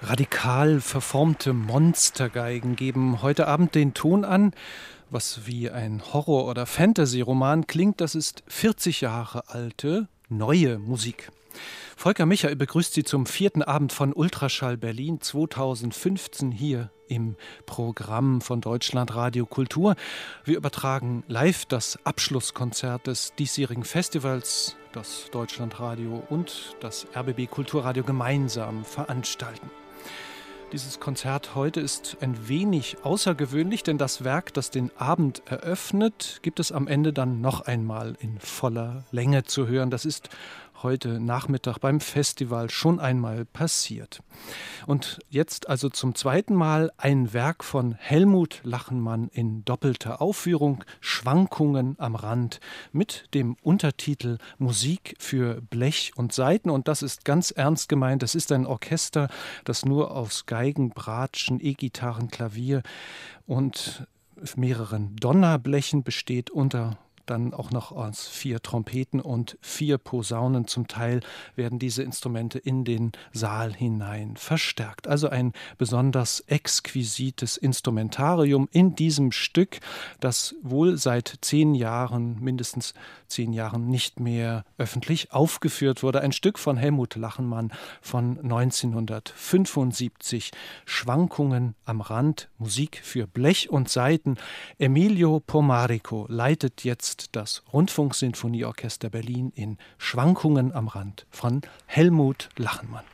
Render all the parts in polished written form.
Radikal verformte Monstergeigen geben heute Abend den Ton an. Was wie ein Horror- oder Fantasy-Roman klingt, das ist 40 Jahre alte, neue Musik. Volker Michael begrüßt Sie zum 4. Abend von Ultraschall Berlin 2015 hier im Programm von Deutschlandradio Kultur. Wir übertragen live das Abschlusskonzert des diesjährigen Festivals, das Deutschlandradio und das RBB Kulturradio gemeinsam veranstalten. Dieses Konzert heute ist ein wenig außergewöhnlich, denn das Werk, das den Abend eröffnet, gibt es am Ende dann noch einmal in voller Länge zu hören. Das ist heute Nachmittag beim Festival schon einmal passiert. Und jetzt also zum zweiten Mal ein Werk von Helmut Lachenmann in doppelter Aufführung, Schwankungen am Rand, mit dem Untertitel Musik für Blech und Saiten. Und das ist ganz ernst gemeint. Das ist ein Orchester, das nur aus Geigen, Bratschen, E-Gitarren, Klavier und mehreren Donnerblechen besteht, unter dann auch noch aus 4 Trompeten und 4 Posaunen. Zum Teil werden diese Instrumente in den Saal hinein verstärkt. Also ein besonders exquisites Instrumentarium in diesem Stück, das wohl seit 10 Jahren, mindestens 10 Jahren nicht mehr öffentlich aufgeführt wurde. Ein Stück von Helmut Lachenmann von 1975. Schwankungen am Rand, Musik für Blech und Saiten. Emilio Pomarico leitet jetzt das Rundfunksinfonieorchester Berlin in Schwankungen am Rand von Helmut Lachenmann.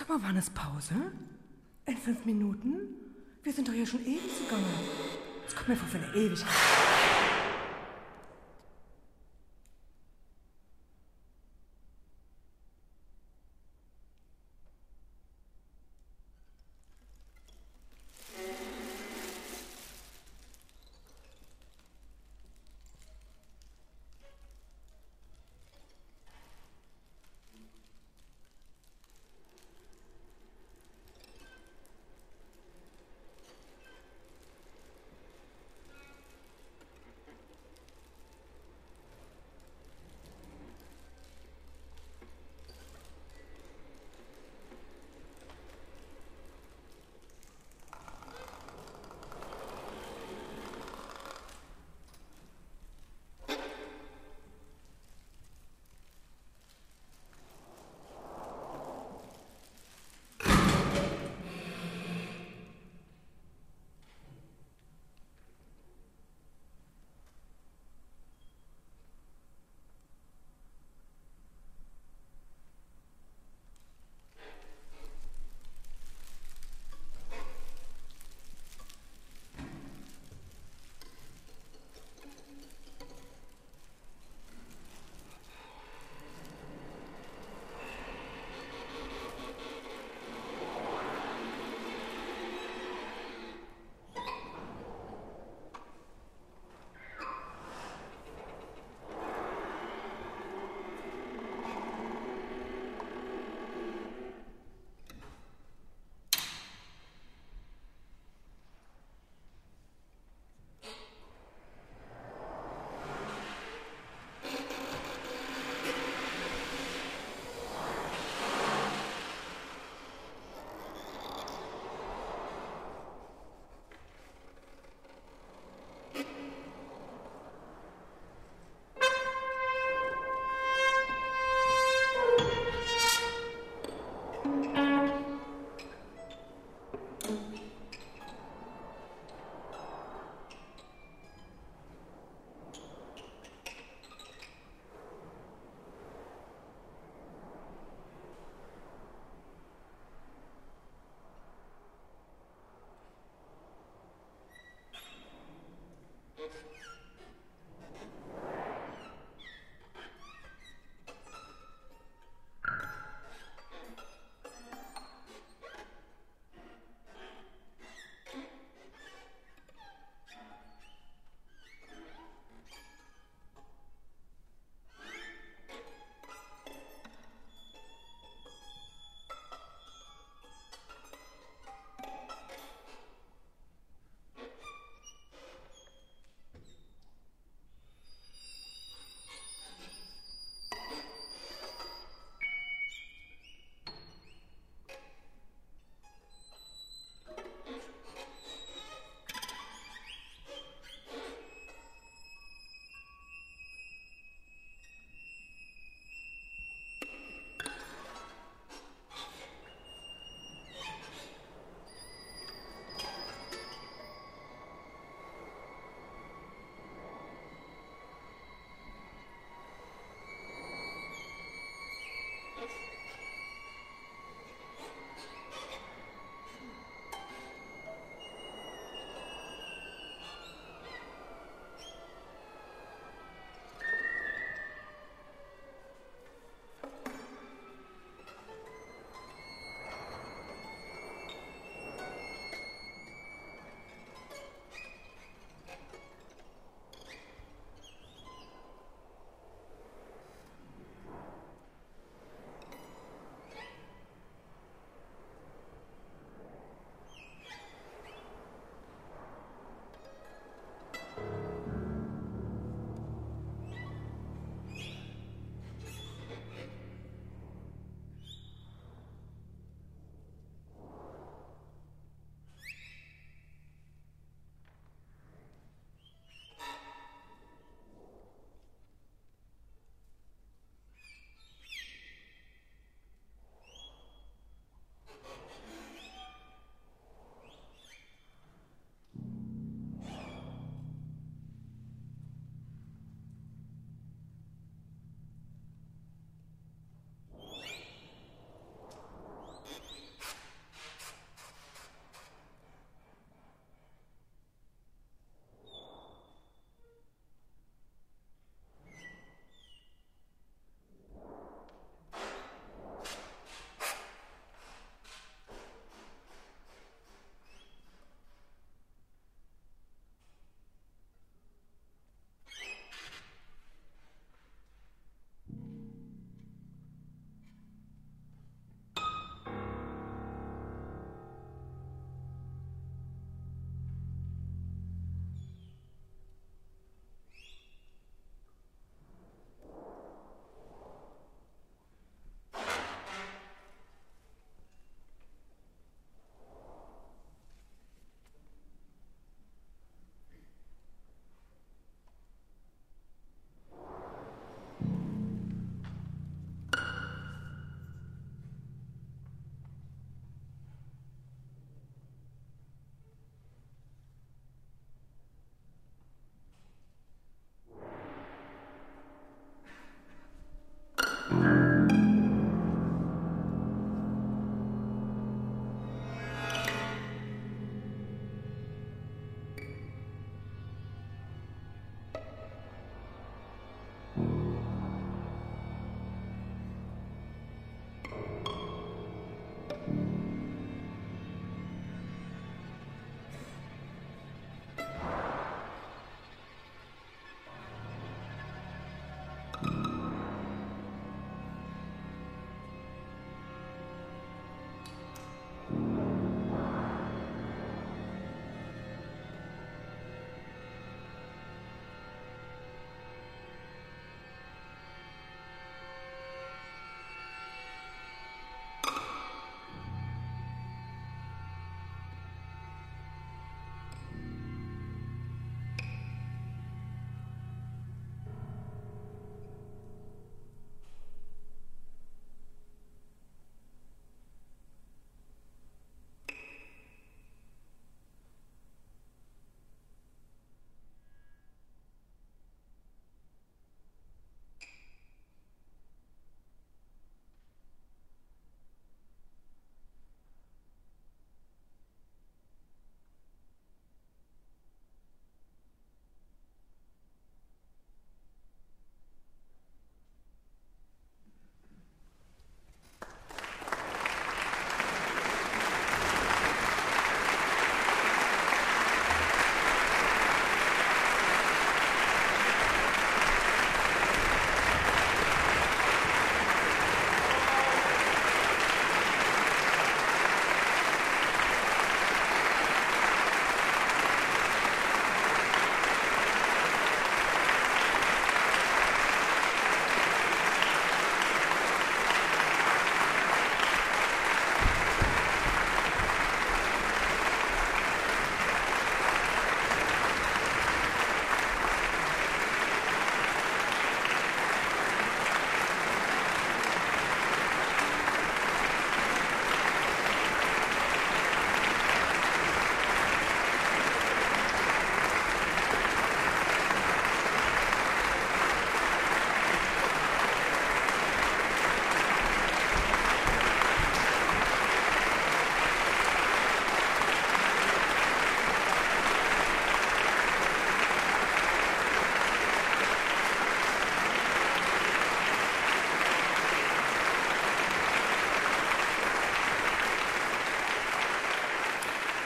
Sag mal, wann ist Pause? In 5 Minuten? Wir sind doch hier schon ewig zugange. Das kommt mir vor für eine Ewigkeit.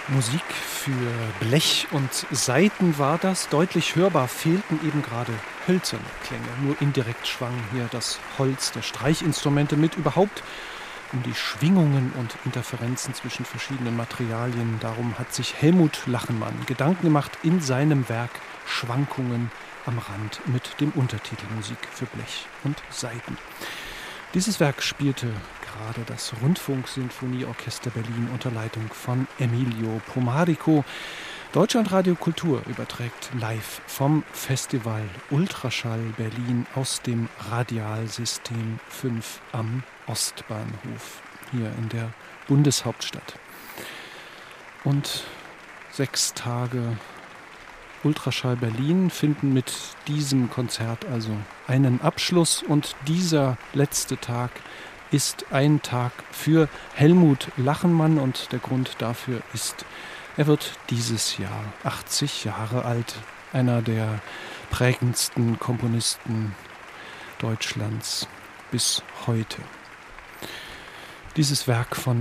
Musik für Blech und Saiten war das. Deutlich hörbar fehlten eben gerade hölzerne Klänge. Nur indirekt schwang hier das Holz der Streichinstrumente mit. Überhaupt um die Schwingungen und Interferenzen zwischen verschiedenen Materialien. Darum hat sich Helmut Lachenmann Gedanken gemacht in seinem Werk Schwankungen am Rand mit dem Untertitel Musik für Blech und Saiten. Dieses Werk spielte gerade das Rundfunksinfonieorchester Berlin unter Leitung von Emilio Pomarico. Deutschlandradio Kultur überträgt live vom Festival Ultraschall Berlin aus dem Radialsystem 5 am Ostbahnhof hier in der Bundeshauptstadt. Und 6 Tage Ultraschall Berlin finden mit diesem Konzert also einen Abschluss, und dieser letzte Tag ist ein Tag für Helmut Lachenmann, und der Grund dafür ist, er wird dieses Jahr 80 Jahre alt, einer der prägendsten Komponisten Deutschlands bis heute. Dieses Werk von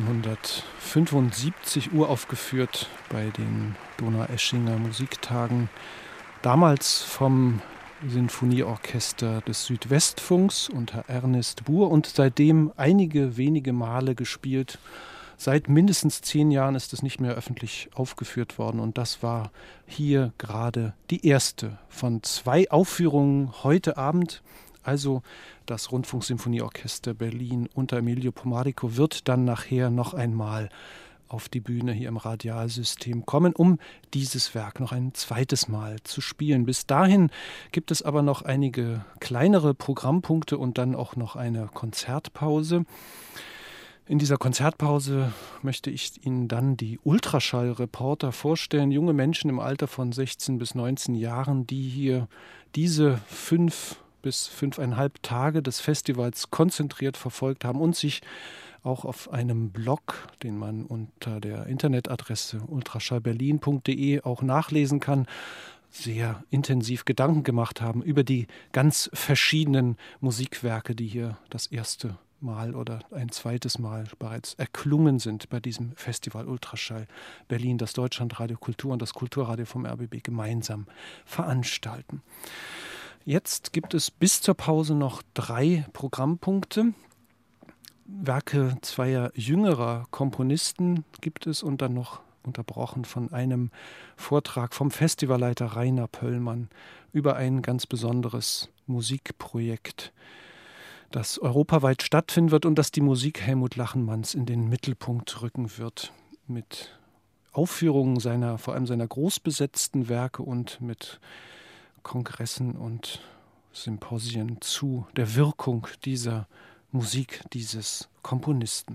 1975, uraufgeführt bei den Donaueschinger Musiktagen, damals vom Sinfonieorchester des Südwestfunks unter Ernest Buhr und seitdem einige wenige Male gespielt. Seit mindestens 10 Jahren ist es nicht mehr öffentlich aufgeführt worden, und das war hier gerade die erste von 2 Aufführungen heute Abend. Also das Rundfunksinfonieorchester Berlin unter Emilio Pomarico wird dann nachher noch einmal auf die Bühne hier im Radialsystem kommen, um dieses Werk noch ein zweites Mal zu spielen. Bis dahin gibt es aber noch einige kleinere Programmpunkte und dann auch noch eine Konzertpause. In dieser Konzertpause möchte ich Ihnen dann die Ultraschall-Reporter vorstellen, junge Menschen im Alter von 16 bis 19 Jahren, die hier diese 5 bis 5,5 Tage des Festivals konzentriert verfolgt haben und sich auch auf einem Blog, den man unter der Internetadresse ultraschallberlin.de auch nachlesen kann, sehr intensiv Gedanken gemacht haben über die ganz verschiedenen Musikwerke, die hier das erste Mal oder ein zweites Mal bereits erklungen sind bei diesem Festival Ultraschall Berlin, das Deutschlandradio Kultur und das Kulturradio vom RBB gemeinsam veranstalten. Jetzt gibt es bis zur Pause noch 3 Programmpunkte. Werke zweier jüngerer Komponisten gibt es und dann noch unterbrochen von einem Vortrag vom Festivalleiter Rainer Pöllmann über ein ganz besonderes Musikprojekt, das europaweit stattfinden wird und das die Musik Helmut Lachenmanns in den Mittelpunkt rücken wird, mit Aufführungen vor allem seiner großbesetzten Werke und mit Kongressen und Symposien zu der Wirkung dieser Musik dieses Komponisten.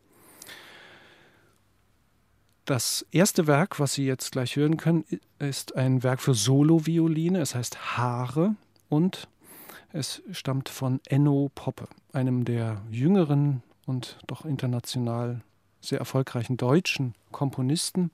Das erste Werk, was Sie jetzt gleich hören können, ist ein Werk für Solovioline. Es heißt Haare und es stammt von Enno Poppe, einem der jüngeren und doch international sehr erfolgreichen deutschen Komponisten.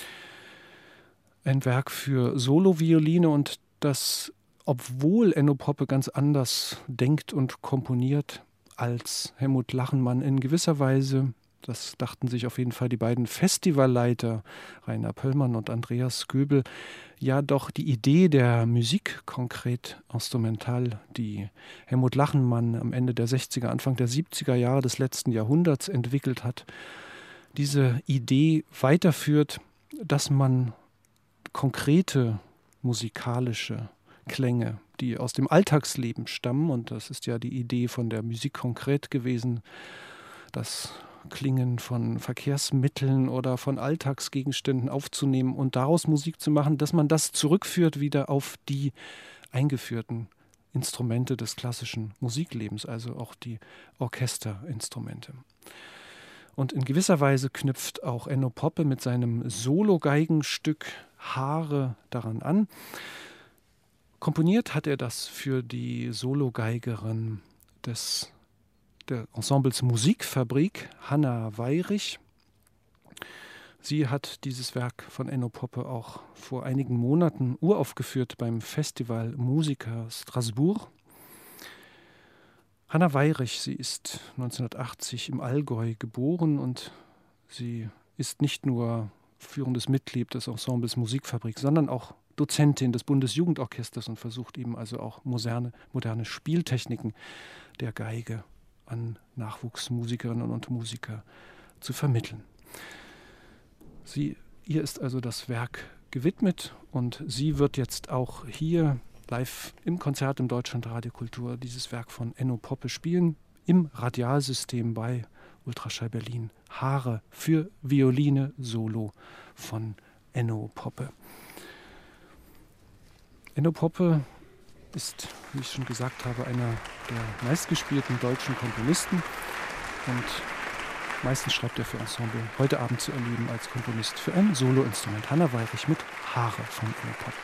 Ein Werk für Solovioline, und das, obwohl Enno Poppe ganz anders denkt und komponiert als Helmut Lachenmann, in gewisser Weise, das dachten sich auf jeden Fall die beiden Festivalleiter, Rainer Pöllmann und Andreas Göbel, ja doch die Idee der Musik konkret instrumental, die Helmut Lachenmann am Ende der 60er, Anfang der 70er Jahre des letzten Jahrhunderts entwickelt hat, diese Idee weiterführt, dass man konkrete musikalische Klänge, die aus dem Alltagsleben stammen, und das ist ja die Idee von der Musik konkret gewesen, das Klingen von Verkehrsmitteln oder von Alltagsgegenständen aufzunehmen und daraus Musik zu machen, dass man das zurückführt wieder auf die eingeführten Instrumente des klassischen Musiklebens, also auch die Orchesterinstrumente. Und in gewisser Weise knüpft auch Enno Poppe mit seinem Solo-Geigenstück Haare daran an. Komponiert hat er das für die Sologeigerin der Ensembles Musikfabrik, Hanna Weyrich. Sie hat dieses Werk von Enno Poppe auch vor einigen Monaten uraufgeführt beim Festival Musica Strasbourg. Hanna Weyrich, sie ist 1980 im Allgäu geboren, und sie ist nicht nur führendes Mitglied des Ensembles Musikfabrik, sondern auch Dozentin des Bundesjugendorchesters und versucht eben also auch moderne Spieltechniken der Geige an Nachwuchsmusikerinnen und Musiker zu vermitteln. Ihr ist also das Werk gewidmet und sie wird jetzt auch hier live im Konzert im Deutschlandradio Kultur dieses Werk von Enno Poppe spielen, im Radialsystem bei Ultraschall Berlin. Haare für Violine Solo von Enno Poppe. Enno Poppe ist, wie ich schon gesagt habe, einer der meistgespielten deutschen Komponisten und meistens schreibt er für Ensemble, heute Abend zu erleben als Komponist für ein Soloinstrument. Hanna Weirich mit Haare von Enno Poppe.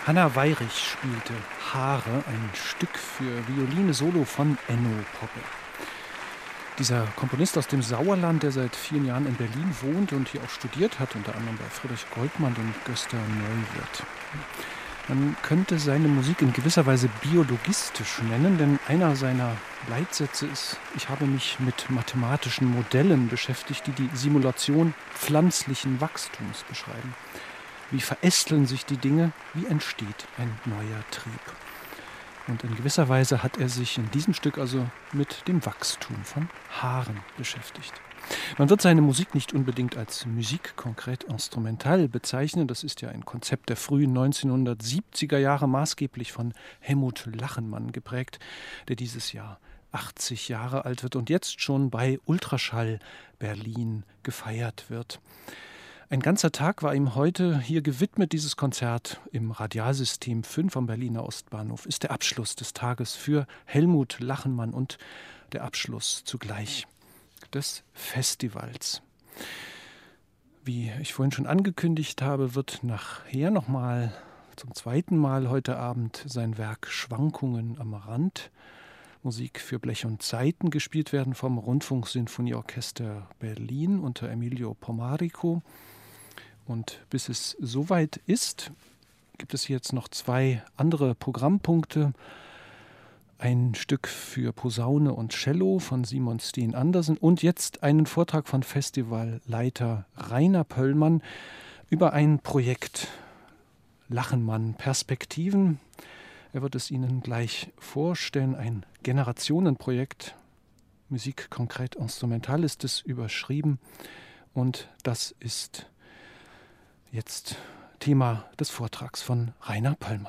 Hanna Weyrich spielte Haare, ein Stück für Violine-Solo von Enno Poppe. Dieser Komponist aus dem Sauerland, der seit vielen Jahren in Berlin wohnt und hier auch studiert hat, unter anderem bei Friedrich Goldmann und Gösta Neuwirth. Man könnte seine Musik in gewisser Weise biologistisch nennen, denn einer seiner Leitsätze ist: Ich habe mich mit mathematischen Modellen beschäftigt, die die Simulation pflanzlichen Wachstums beschreiben. Wie verästeln sich die Dinge? Wie entsteht ein neuer Trieb? Und in gewisser Weise hat er sich in diesem Stück also mit dem Wachstum von Haaren beschäftigt. Man wird seine Musik nicht unbedingt als Musik konkret instrumental bezeichnen. Das ist ja ein Konzept der frühen 1970er Jahre, maßgeblich von Helmut Lachenmann geprägt, der dieses Jahr 80 Jahre alt wird und jetzt schon bei Ultraschall Berlin gefeiert wird. Ein ganzer Tag war ihm heute hier gewidmet. Dieses Konzert im Radialsystem 5 am Berliner Ostbahnhof ist der Abschluss des Tages für Helmut Lachenmann und der Abschluss zugleich des Festivals. Wie ich vorhin schon angekündigt habe, wird nachher nochmal zum zweiten Mal heute Abend sein Werk Schwankungen am Rand, Musik für Blech und Saiten, gespielt werden vom Rundfunksinfonieorchester Berlin unter Emilio Pomarico. Und bis es soweit ist, gibt es jetzt noch zwei andere Programmpunkte. Ein Stück für Posaune und Cello von Simon Steen Andersen und jetzt einen Vortrag von Festivalleiter Rainer Pöllmann über ein Projekt Lachenmann Perspektiven. Er wird es Ihnen gleich vorstellen, ein Generationenprojekt. Musik konkret instrumental ist es überschrieben und das ist jetzt Thema des Vortrags von Rainer Pöllmann.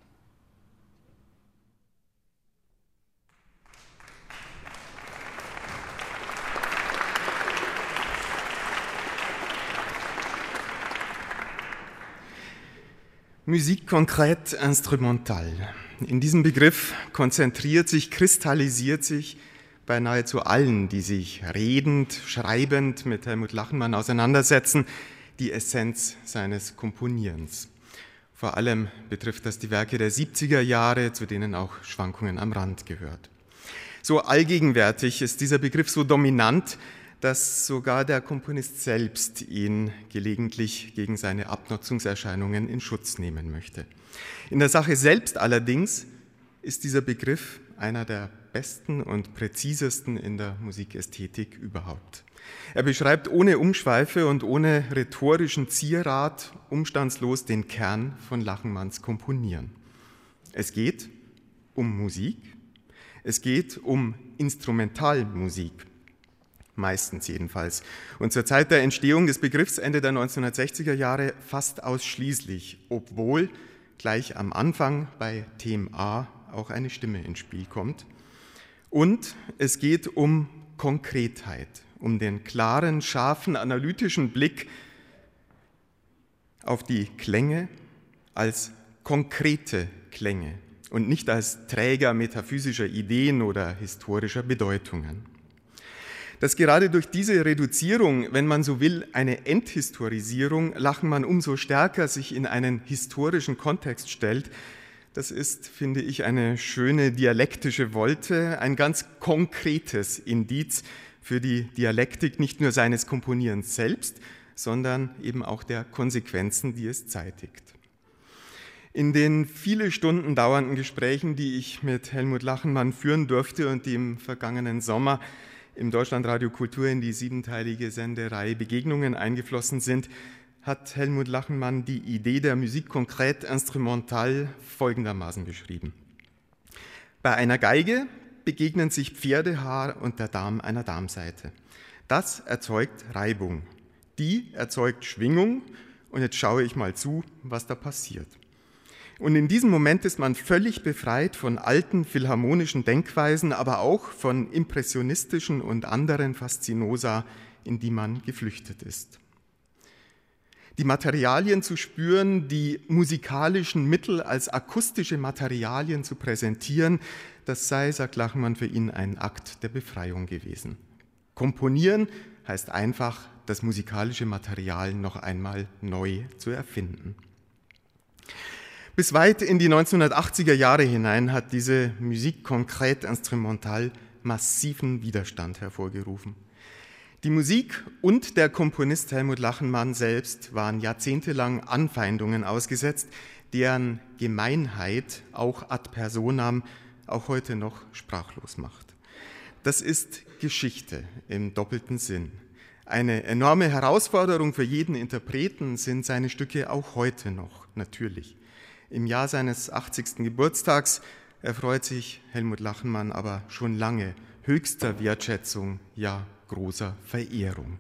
Musik konkret instrumental. In diesem Begriff konzentriert sich, kristallisiert sich bei nahezu allen, die sich redend, schreibend mit Helmut Lachenmann auseinandersetzen, die Essenz seines Komponierens. Vor allem betrifft das die Werke der 70er Jahre, zu denen auch Schwankungen am Rand gehört. So allgegenwärtig ist dieser Begriff, so dominant, dass sogar der Komponist selbst ihn gelegentlich gegen seine Abnutzungserscheinungen in Schutz nehmen möchte. In der Sache selbst allerdings ist dieser Begriff einer der besten und präzisesten in der Musikästhetik überhaupt. Er beschreibt ohne Umschweife und ohne rhetorischen Zierrat umstandslos den Kern von Lachenmanns Komponieren. Es geht um Musik, es geht um Instrumentalmusik, meistens jedenfalls. Und zur Zeit der Entstehung des Begriffs Ende der 1960er Jahre fast ausschließlich, obwohl gleich am Anfang bei Them A auch eine Stimme ins Spiel kommt. Und es geht um Konkretheit, um den klaren, scharfen, analytischen Blick auf die Klänge als konkrete Klänge und nicht als Träger metaphysischer Ideen oder historischer Bedeutungen. Dass gerade durch diese Reduzierung, wenn man so will, eine Enthistorisierung, Lachenmann umso stärker sich in einen historischen Kontext stellt, das ist, finde ich, eine schöne dialektische Wolte, ein ganz konkretes Indiz für die Dialektik nicht nur seines Komponierens selbst, sondern eben auch der Konsequenzen, die es zeitigt. In den viele Stunden dauernden Gesprächen, die ich mit Helmut Lachenmann führen durfte und die im vergangenen Sommer im Deutschlandradio Kultur in die 7-teilige Sendereihe Begegnungen eingeflossen sind, hat Helmut Lachenmann die Idee der Musik konkret instrumental folgendermaßen beschrieben. Bei einer Geige begegnen sich Pferdehaar und der Darm einer Darmsaite. Das erzeugt Reibung. Die erzeugt Schwingung und jetzt schaue ich mal zu, was da passiert. Und in diesem Moment ist man völlig befreit von alten philharmonischen Denkweisen, aber auch von impressionistischen und anderen Faszinosa, in die man geflüchtet ist. Die Materialien zu spüren, die musikalischen Mittel als akustische Materialien zu präsentieren, das sei, sagt Lachenmann, für ihn ein Akt der Befreiung gewesen. Komponieren heißt einfach, das musikalische Material noch einmal neu zu erfinden. Bis weit in die 1980er Jahre hinein hat diese Musik konkret instrumental massiven Widerstand hervorgerufen. Die Musik und der Komponist Helmut Lachenmann selbst waren jahrzehntelang Anfeindungen ausgesetzt, deren Gemeinheit auch ad personam auch heute noch sprachlos macht. Das ist Geschichte im doppelten Sinn. Eine enorme Herausforderung für jeden Interpreten sind seine Stücke auch heute noch, natürlich. Im Jahr seines 80. Geburtstags erfreut sich Helmut Lachenmann aber schon lange höchster Wertschätzung, ja großer Verehrung.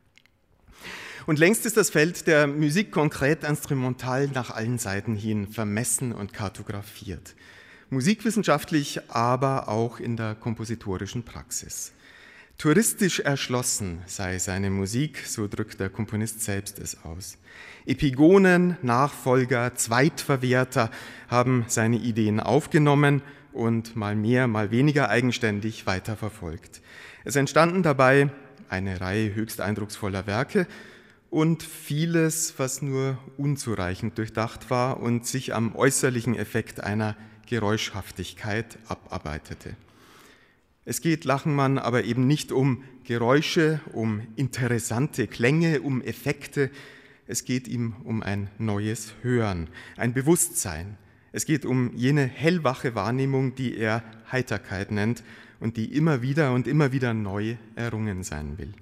Und längst ist das Feld der Musik konkret instrumental nach allen Seiten hin vermessen und kartografiert. Musikwissenschaftlich, aber auch in der kompositorischen Praxis. Touristisch erschlossen sei seine Musik, so drückt der Komponist selbst es aus. Epigonen, Nachfolger, Zweitverwerter haben seine Ideen aufgenommen und mal mehr, mal weniger eigenständig weiterverfolgt. Es entstanden dabei eine Reihe höchst eindrucksvoller Werke und vieles, was nur unzureichend durchdacht war und sich am äußerlichen Effekt einer Geräuschhaftigkeit abarbeitete. Es geht Lachenmann aber eben nicht um Geräusche, um interessante Klänge, um Effekte. Es geht ihm um ein neues Hören, ein Bewusstsein. Es geht um jene hellwache Wahrnehmung, die er Heiterkeit nennt und die immer wieder neu errungen sein will.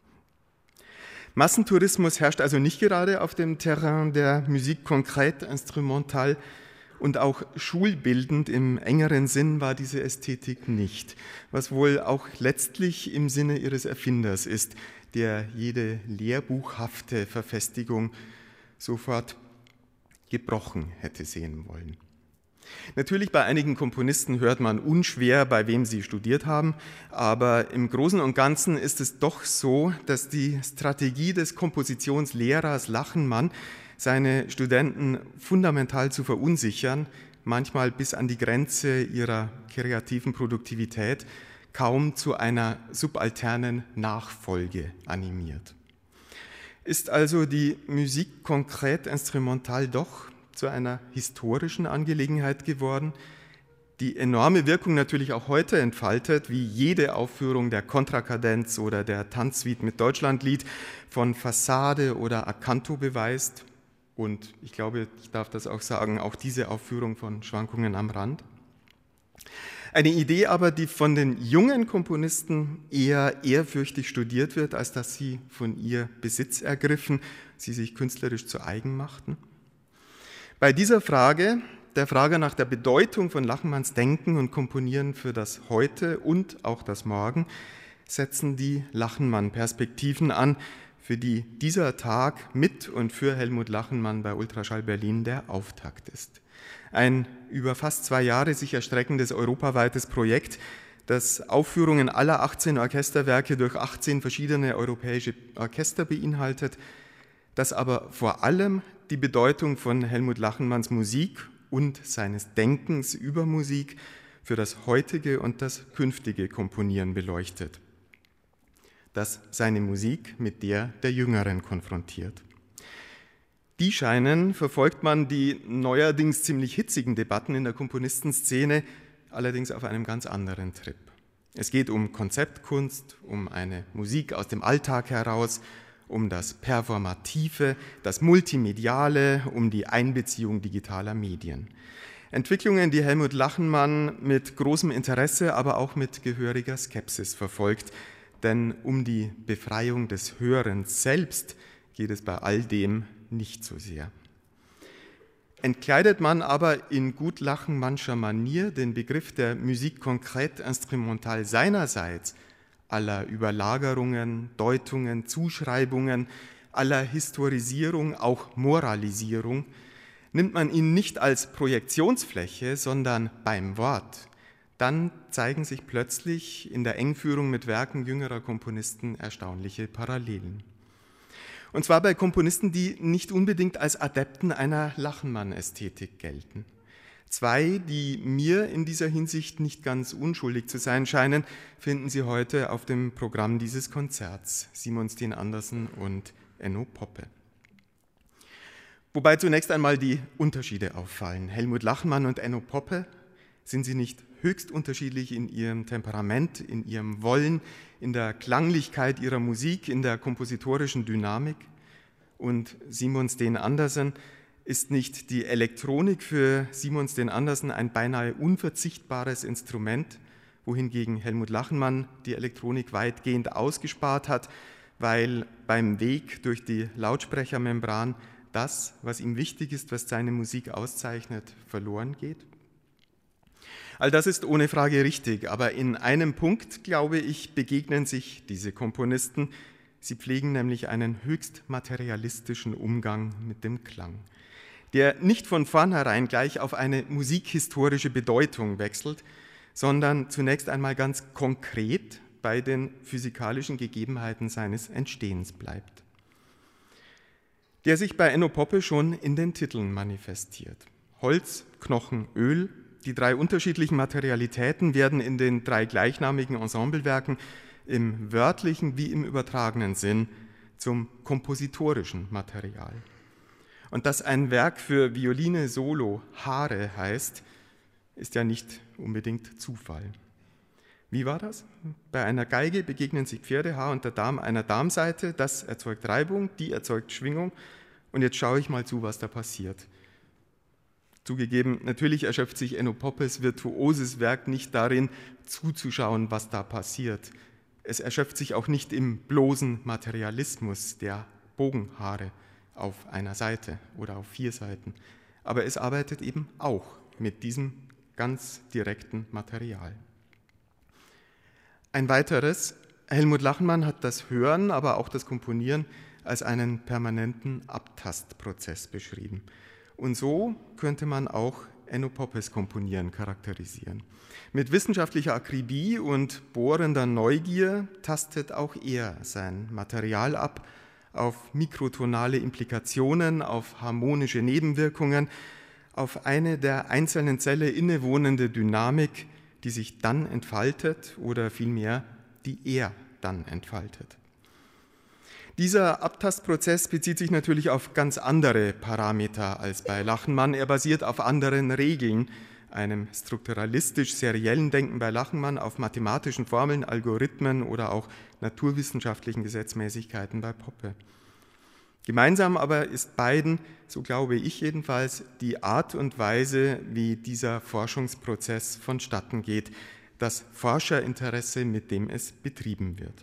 Massentourismus herrscht also nicht gerade auf dem Terrain der Musik konkret instrumental. Und auch schulbildend im engeren Sinn war diese Ästhetik nicht, was wohl auch letztlich im Sinne ihres Erfinders ist, der jede lehrbuchhafte Verfestigung sofort gebrochen hätte sehen wollen. Natürlich, bei einigen Komponisten hört man unschwer, bei wem sie studiert haben, aber im Großen und Ganzen ist es doch so, dass die Strategie des Kompositionslehrers Lachenmann, seine Studenten fundamental zu verunsichern, manchmal bis an die Grenze ihrer kreativen Produktivität, kaum zu einer subalternen Nachfolge animiert. Ist also die Musik konkret instrumental doch zu einer historischen Angelegenheit geworden, die enorme Wirkung natürlich auch heute entfaltet, wie jede Aufführung der Kontrakadenz oder der Tanzsuite mit Deutschlandlied von Fassade oder Acanto beweist. Und ich glaube, ich darf das auch sagen, auch diese Aufführung von Schwankungen am Rand. Eine Idee aber, die von den jungen Komponisten eher ehrfürchtig studiert wird, als dass sie von ihr Besitz ergriffen, sie sich künstlerisch zu eigen machten. Bei dieser Frage, der Frage nach der Bedeutung von Lachenmanns Denken und Komponieren für das Heute und auch das Morgen, setzen die Lachenmann-Perspektiven an, für die dieser Tag mit und für Helmut Lachenmann bei Ultraschall Berlin der Auftakt ist. Ein über fast 2 Jahre sich erstreckendes europaweites Projekt, das Aufführungen aller 18 Orchesterwerke durch 18 verschiedene europäische Orchester beinhaltet, das aber vor allem die Bedeutung von Helmut Lachenmanns Musik und seines Denkens über Musik für das heutige und das künftige Komponieren beleuchtet, das seine Musik mit der Jüngeren konfrontiert. Die scheinen, verfolgt man die neuerdings ziemlich hitzigen Debatten in der Komponistenszene, allerdings auf einem ganz anderen Trip. Es geht um Konzeptkunst, um eine Musik aus dem Alltag heraus, um das Performative, das Multimediale, um die Einbeziehung digitaler Medien. Entwicklungen, die Helmut Lachenmann mit großem Interesse, aber auch mit gehöriger Skepsis verfolgt, denn um die Befreiung des Hörens selbst geht es bei all dem nicht so sehr. Entkleidet man aber in gut Lachenmannscher Manier den Begriff der Musik konkret instrumental seinerseits, aller Überlagerungen, Deutungen, Zuschreibungen, aller Historisierung, auch Moralisierung, nimmt man ihn nicht als Projektionsfläche, sondern beim Wort, dann zeigen sich plötzlich in der Engführung mit Werken jüngerer Komponisten erstaunliche Parallelen. Und zwar bei Komponisten, die nicht unbedingt als Adepten einer Lachenmann-Ästhetik gelten. 2, die mir in dieser Hinsicht nicht ganz unschuldig zu sein scheinen, finden Sie heute auf dem Programm dieses Konzerts: Simon Steen Andersen und Enno Poppe. Wobei zunächst einmal die Unterschiede auffallen. Helmut Lachenmann und Enno Poppe, sind sie nicht höchst unterschiedlich in ihrem Temperament, in ihrem Wollen, in der Klanglichkeit ihrer Musik, in der kompositorischen Dynamik? Und Simon Steen Andersen, ist nicht die Elektronik für Simon Steen Andersen ein beinahe unverzichtbares Instrument, wohingegen Helmut Lachenmann die Elektronik weitgehend ausgespart hat, weil beim Weg durch die Lautsprechermembran das, was ihm wichtig ist, was seine Musik auszeichnet, verloren geht? All das ist ohne Frage richtig, aber in einem Punkt, glaube ich, begegnen sich diese Komponisten. Sie pflegen nämlich einen höchst materialistischen Umgang mit dem Klang, der nicht von vornherein gleich auf eine musikhistorische Bedeutung wechselt, sondern zunächst einmal ganz konkret bei den physikalischen Gegebenheiten seines Entstehens bleibt, der sich bei Enno Poppe schon in den Titeln manifestiert. Holz, Knochen, Öl, die 3 unterschiedlichen Materialitäten werden in den 3 gleichnamigen Ensemblewerken im wörtlichen wie im übertragenen Sinn zum kompositorischen Material. Und dass ein Werk für Violine Solo Haare heißt, ist ja nicht unbedingt Zufall. Wie war das? Bei einer Geige begegnen sich Pferdehaar und der Darm einer Darmsaite, das erzeugt Reibung, die erzeugt Schwingung und jetzt schaue ich mal zu, was da passiert. Zugegeben, natürlich erschöpft sich Enno Poppes virtuoses Werk nicht darin, zuzuschauen, was da passiert. Es erschöpft sich auch nicht im bloßen Materialismus der Bogenhaare auf einer Seite oder auf 4 Seiten. Aber es arbeitet eben auch mit diesem ganz direkten Material. Ein weiteres, Helmut Lachenmann hat das Hören, aber auch das Komponieren als einen permanenten Abtastprozess beschrieben. Und so könnte man auch Enno Poppes Komponieren charakterisieren. Mit wissenschaftlicher Akribie und bohrender Neugier tastet auch er sein Material ab, auf mikrotonale Implikationen, auf harmonische Nebenwirkungen, auf eine der einzelnen Zelle innewohnende Dynamik, die sich dann entfaltet oder vielmehr, die er dann entfaltet. Dieser Abtastprozess bezieht sich natürlich auf ganz andere Parameter als bei Lachenmann. Er basiert auf anderen Regeln, einem strukturalistisch-seriellen Denken bei Lachenmann, auf mathematischen Formeln, Algorithmen oder auch naturwissenschaftlichen Gesetzmäßigkeiten bei Poppe. Gemeinsam aber ist beiden, so glaube ich jedenfalls, die Art und Weise, wie dieser Forschungsprozess vonstatten geht, das Forscherinteresse, mit dem es betrieben wird.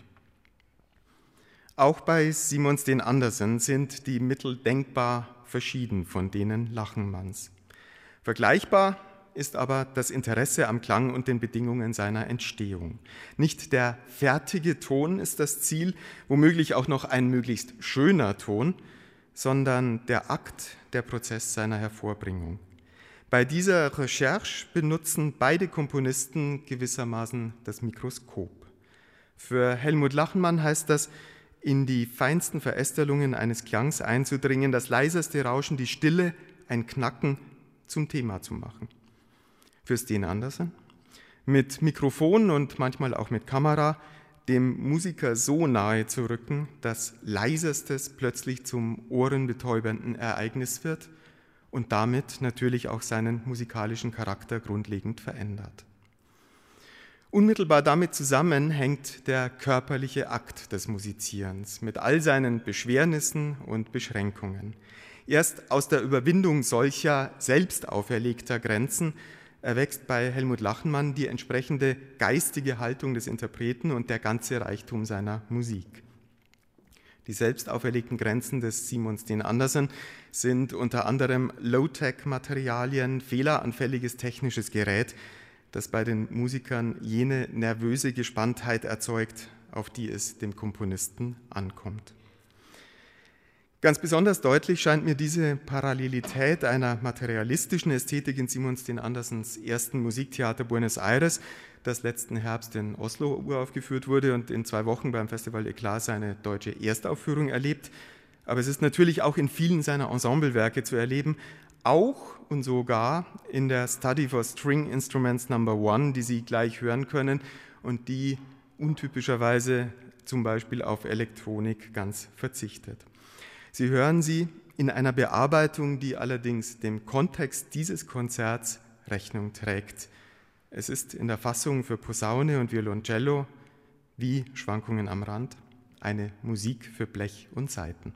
Auch bei Simon Steen Andersen sind die Mittel denkbar verschieden von denen Lachenmanns. Vergleichbar ist aber das Interesse am Klang und den Bedingungen seiner Entstehung. Nicht der fertige Ton ist das Ziel, womöglich auch noch ein möglichst schöner Ton, sondern der Akt, der Prozess seiner Hervorbringung. Bei dieser Recherche benutzen beide Komponisten gewissermaßen das Mikroskop. Für Helmut Lachenmann heißt das, in die feinsten Verästelungen eines Klangs einzudringen, das leiseste Rauschen, die Stille, ein Knacken zum Thema zu machen. Für Steen Andersen, mit Mikrofon und manchmal auch mit Kamera, dem Musiker so nahe zu rücken, dass Leisestes plötzlich zum ohrenbetäubenden Ereignis wird und damit natürlich auch seinen musikalischen Charakter grundlegend verändert. Unmittelbar damit zusammen hängt der körperliche Akt des Musizierens mit all seinen Beschwernissen und Beschränkungen. Erst aus der Überwindung solcher selbst auferlegter Grenzen erwächst bei Helmut Lachenmann die entsprechende geistige Haltung des Interpreten und der ganze Reichtum seiner Musik. Die selbst auferlegten Grenzen des Simon Steen Andersen sind unter anderem Low-Tech-Materialien, fehleranfälliges technisches Gerät, das bei den Musikern jene nervöse Gespanntheit erzeugt, auf die es dem Komponisten ankommt. Ganz besonders deutlich scheint mir diese Parallelität einer materialistischen Ästhetik in Simon Steen Andersens ersten Musiktheater Buenos Aires, das letzten Herbst in Oslo uraufgeführt wurde und in 2 Wochen beim Festival Eklat seine deutsche Erstaufführung erlebt. Aber es ist natürlich auch in vielen seiner Ensemblewerke zu erleben, auch und sogar in der Study for String Instruments No. 1, die Sie gleich hören können und die untypischerweise zum Beispiel auf Elektronik ganz verzichtet. Sie hören sie in einer Bearbeitung, die allerdings dem Kontext dieses Konzerts Rechnung trägt. Es ist in der Fassung für Posaune und Violoncello wie Schwankungen am Rand eine Musik für Blech und Saiten.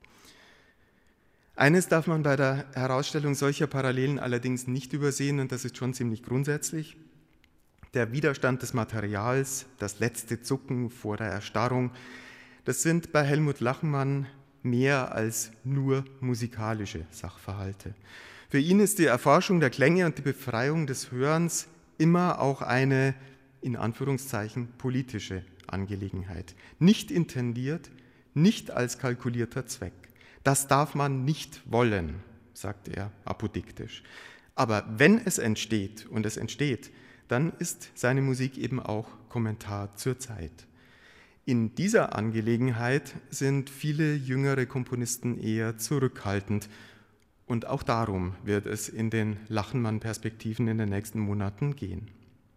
Eines darf man bei der Herausstellung solcher Parallelen allerdings nicht übersehen, und das ist schon ziemlich grundsätzlich: der Widerstand des Materials, das letzte Zucken vor der Erstarrung, das sind bei Helmut Lachenmann mehr als nur musikalische Sachverhalte. Für ihn ist die Erforschung der Klänge und die Befreiung des Hörens immer auch eine, in Anführungszeichen, politische Angelegenheit. Nicht intendiert, nicht als kalkulierter Zweck. Das darf man nicht wollen, sagt er apodiktisch. Aber wenn es entsteht, und es entsteht, dann ist seine Musik eben auch Kommentar zur Zeit. In dieser Angelegenheit sind viele jüngere Komponisten eher zurückhaltend. Und auch darum wird es in den Lachenmann-Perspektiven in den nächsten Monaten gehen.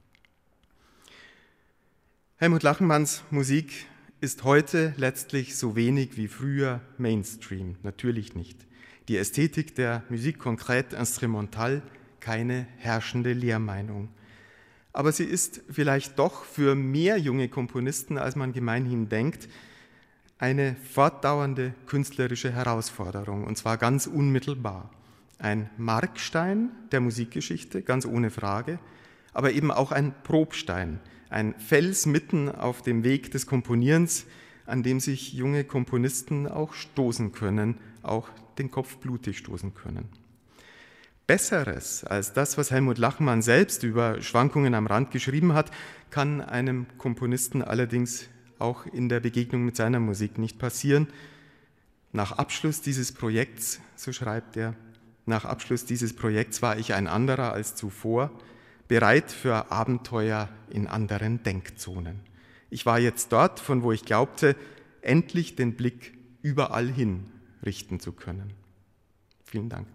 Helmut Lachenmanns Musik ist heute letztlich so wenig wie früher Mainstream, natürlich nicht. Die Ästhetik der Musique concrète instrumentale, keine herrschende Lehrmeinung. Aber sie ist vielleicht doch für mehr junge Komponisten, als man gemeinhin denkt, eine fortdauernde künstlerische Herausforderung, und zwar ganz unmittelbar. Ein Markstein der Musikgeschichte, ganz ohne Frage, aber eben auch ein Probstein, ein Fels mitten auf dem Weg des Komponierens, an dem sich junge Komponisten auch stoßen können, auch den Kopf blutig stoßen können. Besseres als das, was Helmut Lachenmann selbst über Schwankungen am Rand geschrieben hat, kann einem Komponisten allerdings auch in der Begegnung mit seiner Musik nicht passieren. Nach Abschluss dieses Projekts, so schreibt er, nach Abschluss dieses Projekts war ich ein anderer als zuvor, bereit für Abenteuer in anderen Denkzonen. Ich war jetzt dort, von wo ich glaubte, endlich den Blick überall hin richten zu können. Vielen Dank.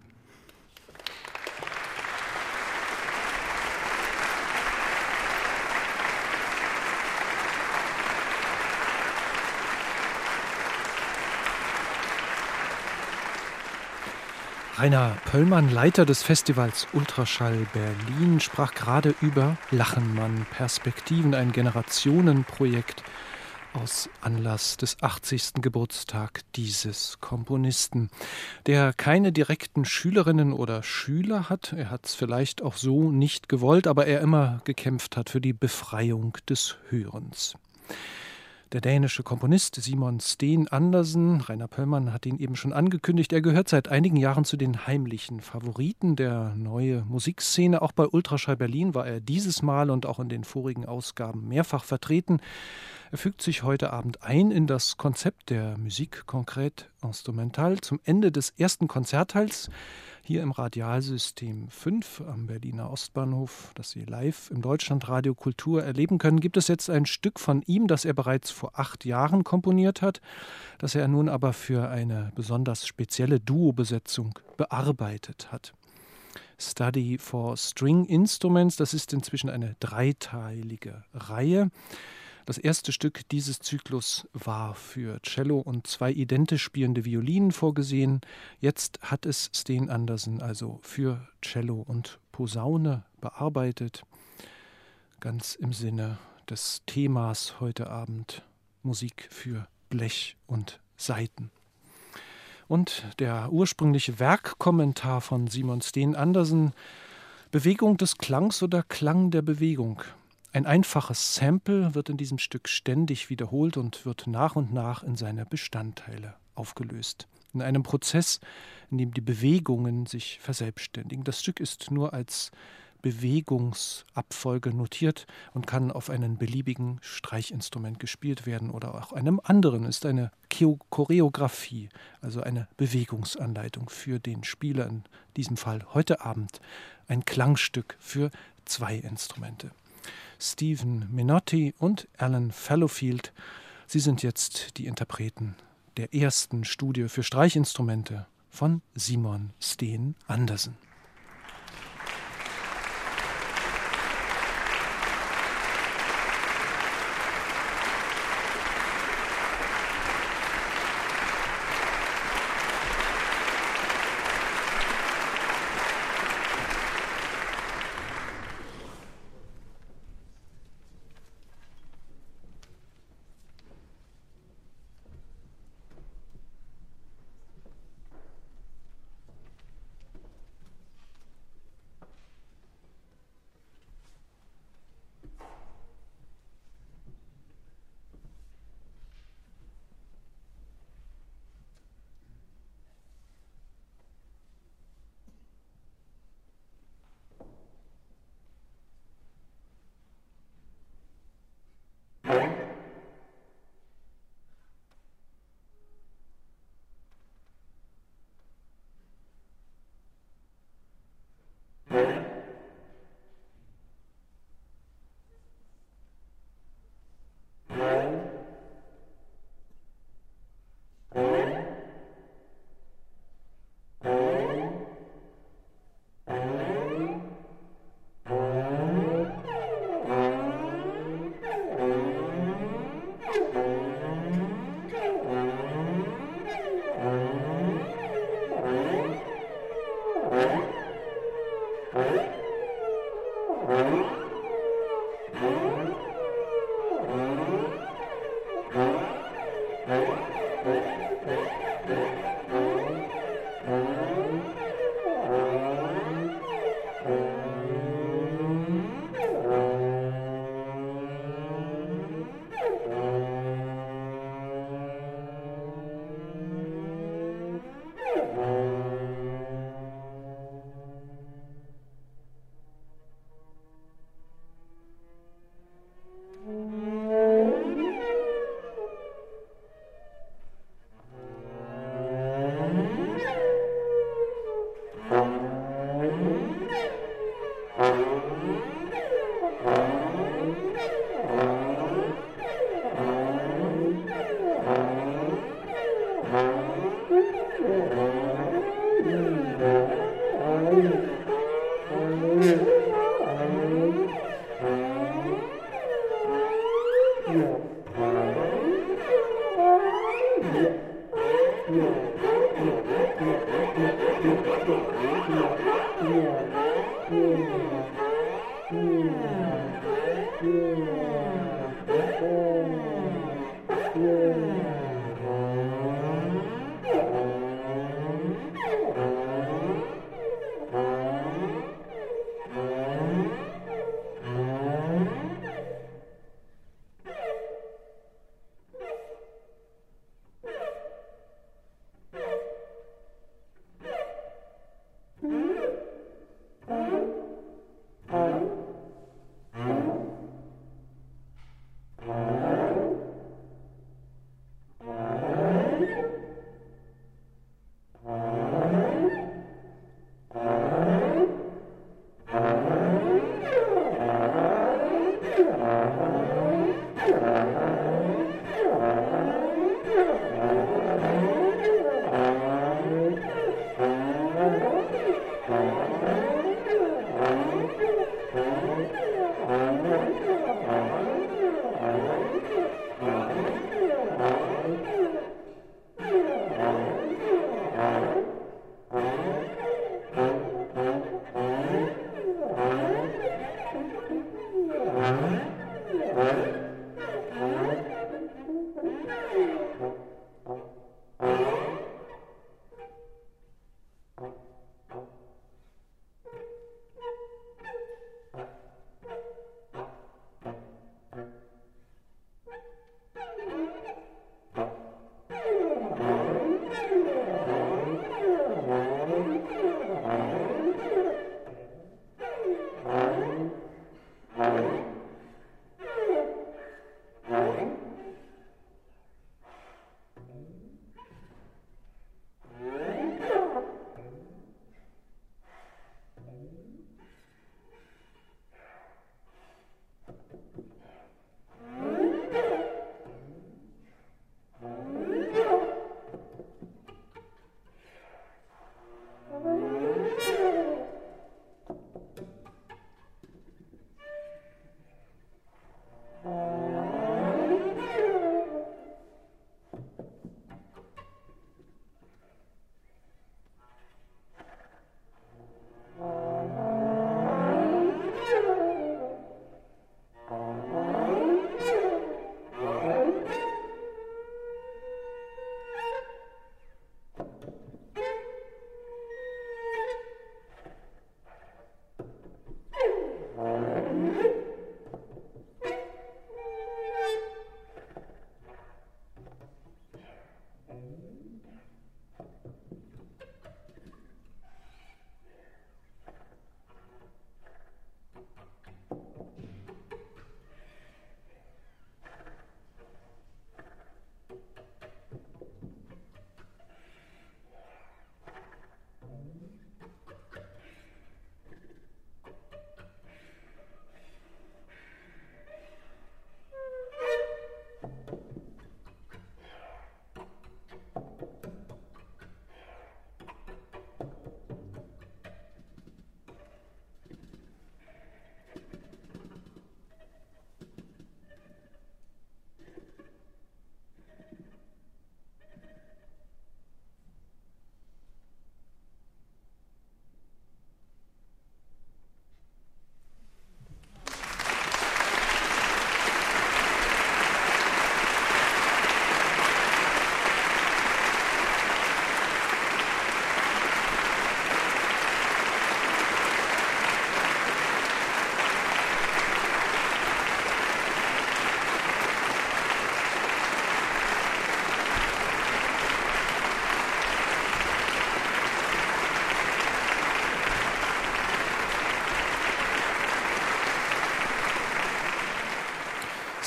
Rainer Pöllmann, Leiter des Festivals Ultraschall Berlin, sprach gerade über Lachenmann-Perspektiven, ein Generationenprojekt aus Anlass des 80. Geburtstag dieses Komponisten, der keine direkten Schülerinnen oder Schüler hat. Er hat es vielleicht auch so nicht gewollt, aber er immer gekämpft hat für die Befreiung des Hörens. Der dänische Komponist Simon Steen Andersen, Rainer Pöllmann hat ihn eben schon angekündigt, er gehört seit einigen Jahren zu den heimlichen Favoriten der neuen Musikszene. Auch bei Ultraschall Berlin war er dieses Mal und auch in den vorigen Ausgaben mehrfach vertreten. Er fügt sich heute Abend ein in das Konzept der Musique concrète instrumentale zum Ende des ersten Konzertteils hier im Radialsystem 5 am Berliner Ostbahnhof, das Sie live im Deutschlandradio Kultur erleben können, gibt es jetzt ein Stück von ihm, das er bereits vor 8 Jahren komponiert hat, das er nun aber für eine besonders spezielle Duo-Besetzung bearbeitet hat. Study for String Instruments, das ist inzwischen eine dreiteilige Reihe. Das erste Stück dieses Zyklus war für Cello und 2 identisch spielende Violinen vorgesehen. Jetzt hat es Steen Andersen also für Cello und Posaune bearbeitet. Ganz im Sinne des Themas heute Abend: Musik für Blech und Saiten. Und der ursprüngliche Werkkommentar von Simon Steen Andersen: Bewegung des Klangs oder Klang der Bewegung. Ein einfaches Sample wird in diesem Stück ständig wiederholt und wird nach und nach in seine Bestandteile aufgelöst. In einem Prozess, in dem die Bewegungen sich verselbstständigen. Das Stück ist nur als Bewegungsabfolge notiert und kann auf einem beliebigen Streichinstrument gespielt werden oder auch einem anderen. Ist eine Choreografie, also eine Bewegungsanleitung für den Spieler, in diesem Fall heute Abend ein Klangstück für 2 Instrumente. Stephen Menotti und Alan Fallowfield, sie sind jetzt die Interpreten der ersten Studie für Streichinstrumente von Simon Steen Andersen.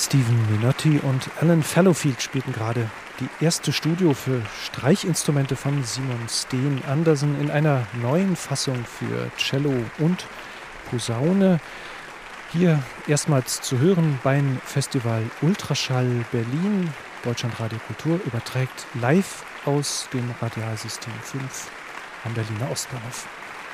Stephen Menotti und Alan Fallowfield spielten gerade die erste Studio für Streichinstrumente von Simon Steen Andersen in einer neuen Fassung für Cello und Posaune. Hier erstmals zu hören beim Festival Ultraschall Berlin. Deutschlandradio Kultur überträgt live aus dem Radialsystem 5 am Berliner Ostbahnhof.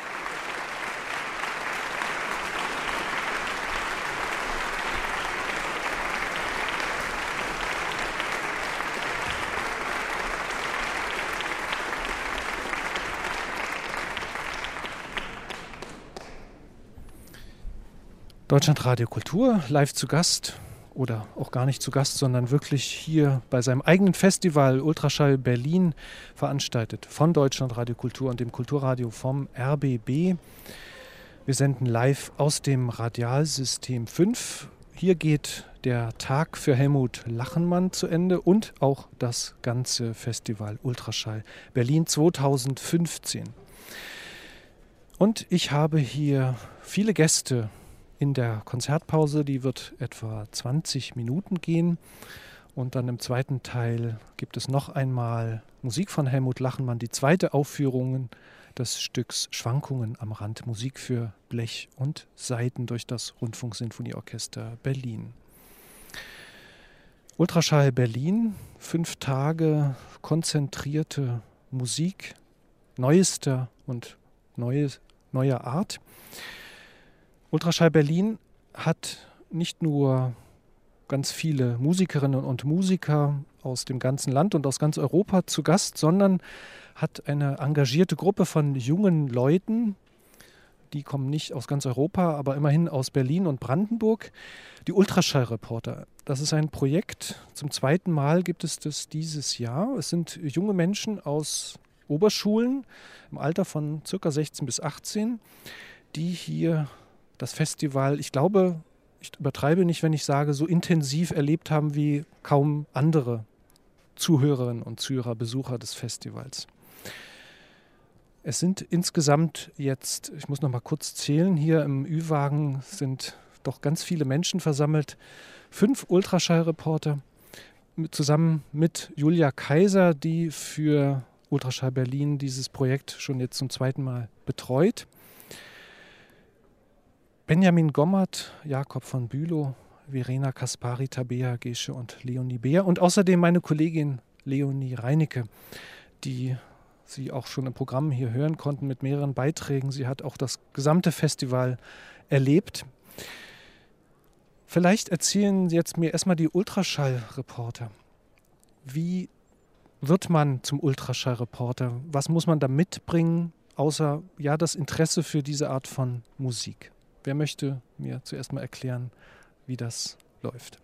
Deutschlandradio Kultur, live zu Gast oder auch gar nicht zu Gast, sondern wirklich hier bei seinem eigenen Festival Ultraschall Berlin, veranstaltet von Deutschlandradio Kultur und dem Kulturradio vom RBB. Wir senden live aus dem Radialsystem 5. Hier geht der Tag für Helmut Lachenmann zu Ende und auch das ganze Festival Ultraschall Berlin 2015. Und ich habe hier viele Gäste in der Konzertpause, die wird etwa 20 Minuten gehen. Und dann im zweiten Teil gibt es noch einmal Musik von Helmut Lachenmann, die zweite Aufführung des Stücks Schwankungen am Rand, Musik für Blech und Saiten durch das Rundfunksinfonieorchester Berlin. Ultraschall Berlin, 5 Tage konzentrierte Musik, neuester und neuer Art. Ultraschall Berlin hat nicht nur ganz viele Musikerinnen und Musiker aus dem ganzen Land und aus ganz Europa zu Gast, sondern hat eine engagierte Gruppe von jungen Leuten, die kommen nicht aus ganz Europa, aber immerhin aus Berlin und Brandenburg, die Ultraschallreporter. Das ist ein Projekt, zum 2. Mal gibt es das dieses Jahr. Es sind junge Menschen aus Oberschulen im Alter von ca. 16 bis 18, die hier das Festival, ich glaube, ich übertreibe nicht, wenn ich sage, so intensiv erlebt haben wie kaum andere Zuhörerinnen und Zuhörer, Besucher des Festivals. Es sind insgesamt jetzt, ich muss noch mal kurz zählen, hier im Ü-Wagen sind doch ganz viele Menschen versammelt. 5 Ultraschallreporter zusammen mit Julia Kaiser, die für Ultraschall Berlin dieses Projekt schon jetzt zum 2. Mal betreut. Benjamin Gommert, Jakob von Bülow, Verena Kaspari, Tabea Gesche und Leonie Beer und außerdem meine Kollegin Leonie Reinecke, die Sie auch schon im Programm hier hören konnten mit mehreren Beiträgen. Sie hat auch das gesamte Festival erlebt. Vielleicht erzählen Sie jetzt mir erstmal die Ultraschallreporter. Wie wird man zum Ultraschallreporter? Was muss man da mitbringen, außer ja, das Interesse für diese Art von Musik? Wer möchte mir zuerst mal erklären, wie das läuft?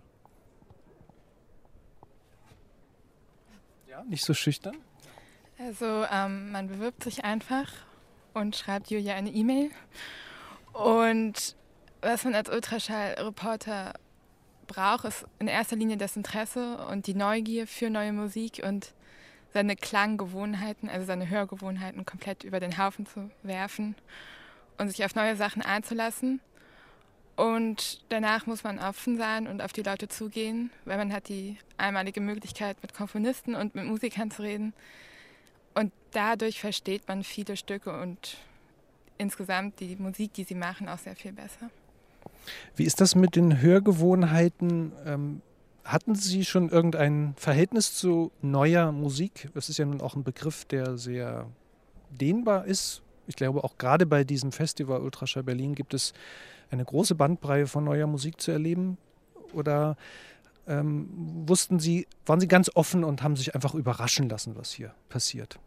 Ja, nicht so schüchtern? Also man bewirbt sich einfach und schreibt Julia eine E-Mail. Und was man als Ultraschallreporter braucht, ist in erster Linie das Interesse und die Neugier für neue Musik und seine Klanggewohnheiten, also seine Hörgewohnheiten komplett über den Haufen zu werfen und sich auf neue Sachen einzulassen. Und danach muss man offen sein und auf die Leute zugehen, weil man hat die einmalige Möglichkeit, mit Komponisten und mit Musikern zu reden. Und dadurch versteht man viele Stücke und insgesamt die Musik, die sie machen, auch sehr viel besser. Wie ist das mit den Hörgewohnheiten? Hatten Sie schon irgendein Verhältnis zu neuer Musik? Das ist ja nun auch ein Begriff, der sehr dehnbar ist. Ich glaube, auch gerade bei diesem Festival Ultraschall Berlin gibt es eine große Bandbreite von neuer Musik zu erleben. Oder waren Sie ganz offen und haben sich einfach überraschen lassen, was hier passiert?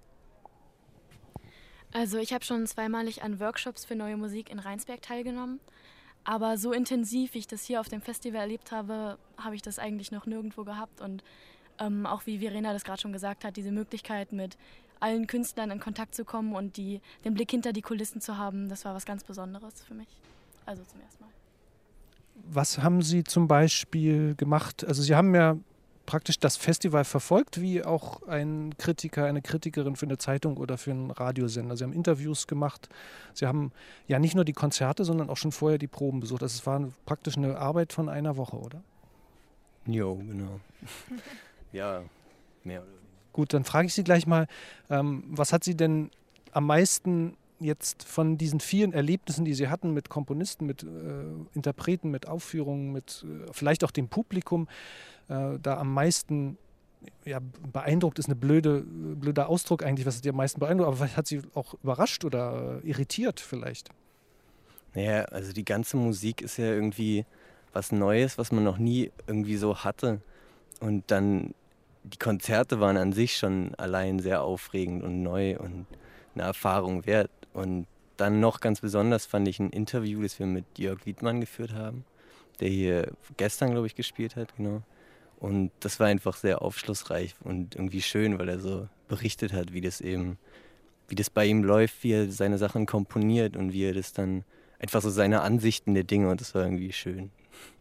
Also ich habe schon zweimalig an Workshops für neue Musik in Rheinsberg teilgenommen. Aber so intensiv, wie ich das hier auf dem Festival erlebt habe, habe ich das eigentlich noch nirgendwo gehabt. Und auch wie Verena das gerade schon gesagt hat, diese Möglichkeit mit allen Künstlern in Kontakt zu kommen und den Blick hinter die Kulissen zu haben, das war was ganz Besonderes für mich. Also zum ersten Mal. Was haben Sie zum Beispiel gemacht? Also Sie haben ja praktisch das Festival verfolgt, wie auch ein Kritiker, eine Kritikerin für eine Zeitung oder für einen Radiosender. Sie haben Interviews gemacht. Sie haben ja nicht nur die Konzerte, sondern auch schon vorher die Proben besucht. Also es war praktisch eine Arbeit von einer Woche, oder? Jo, genau. Ja, mehr oder weniger. Gut, dann frage ich Sie gleich mal, was hat Sie denn am meisten jetzt von diesen vielen Erlebnissen, die Sie hatten mit Komponisten, mit Interpreten, mit Aufführungen, mit vielleicht auch dem Publikum, da am meisten beeindruckt ist blöder Ausdruck eigentlich, was hat Sie am meisten beeindruckt, aber was hat Sie auch überrascht oder irritiert vielleicht? Naja, also die ganze Musik ist ja irgendwie was Neues, was man noch nie irgendwie so hatte. Und dann die Konzerte waren an sich schon allein sehr aufregend und neu und eine Erfahrung wert. Und dann noch ganz besonders fand ich ein Interview, das wir mit Jörg Wiedmann geführt haben, der hier gestern, glaube ich, gespielt hat, genau. Und das war einfach sehr aufschlussreich und irgendwie schön, weil er so berichtet hat, wie das bei ihm läuft, wie er seine Sachen komponiert und wie er das dann einfach so seine Ansichten der Dinge, und das war irgendwie schön.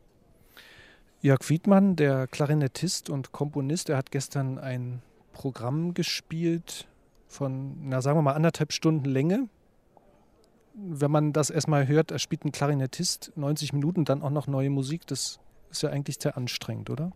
Jörg Wiedmann, der Klarinettist und Komponist, der hat gestern ein Programm gespielt von, sagen wir mal, 1,5 Stunden Länge. Wenn man das erstmal hört, er spielt ein Klarinettist 90 Minuten, dann auch noch neue Musik, das ist ja eigentlich sehr anstrengend, oder?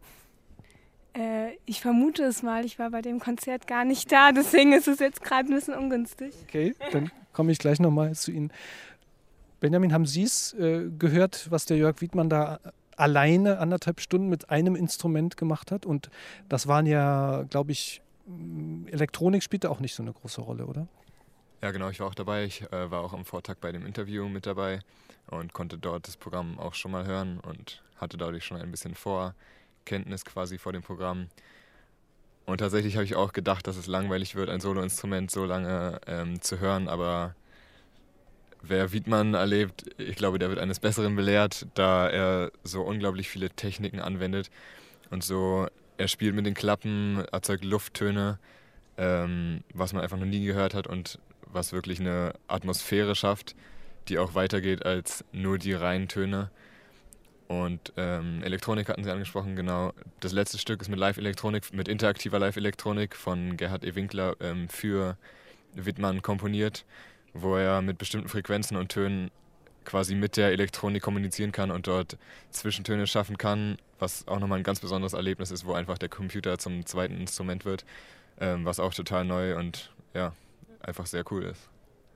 Ich vermute es mal, ich war bei dem Konzert gar nicht da, deswegen ist es jetzt gerade ein bisschen ungünstig. Okay, dann komme ich gleich nochmal zu Ihnen. Benjamin, haben Sie es gehört, was der Jörg Wiedmann da alleine 1,5 Stunden mit einem Instrument gemacht hat? Und das waren ja, glaube ich, Elektronik spielte auch nicht so eine große Rolle, oder? Ja, genau, ich war auch dabei. Ich war auch am Vortag bei dem Interview mit dabei und konnte dort das Programm auch schon mal hören und hatte dadurch schon ein bisschen Vorkenntnis quasi vor dem Programm. Und tatsächlich habe ich auch gedacht, dass es langweilig wird, ein Soloinstrument so lange zu hören, aber wer Wiedmann erlebt, ich glaube, der wird eines Besseren belehrt, da er so unglaublich viele Techniken anwendet und so, er spielt mit den Klappen, erzeugt Lufttöne, was man einfach noch nie gehört hat und was wirklich eine Atmosphäre schafft, die auch weitergeht als nur die reinen Töne. Und Elektronik hatten Sie angesprochen, genau. Das letzte Stück ist mit Live-Elektronik, mit interaktiver Live-Elektronik von Gerhard E. Winkler für Wiedmann komponiert, wo er mit bestimmten Frequenzen und Tönen quasi mit der Elektronik kommunizieren kann und dort Zwischentöne schaffen kann, was auch nochmal ein ganz besonderes Erlebnis ist, wo einfach der Computer zum zweiten Instrument wird, was auch total neu und ja, einfach sehr cool ist.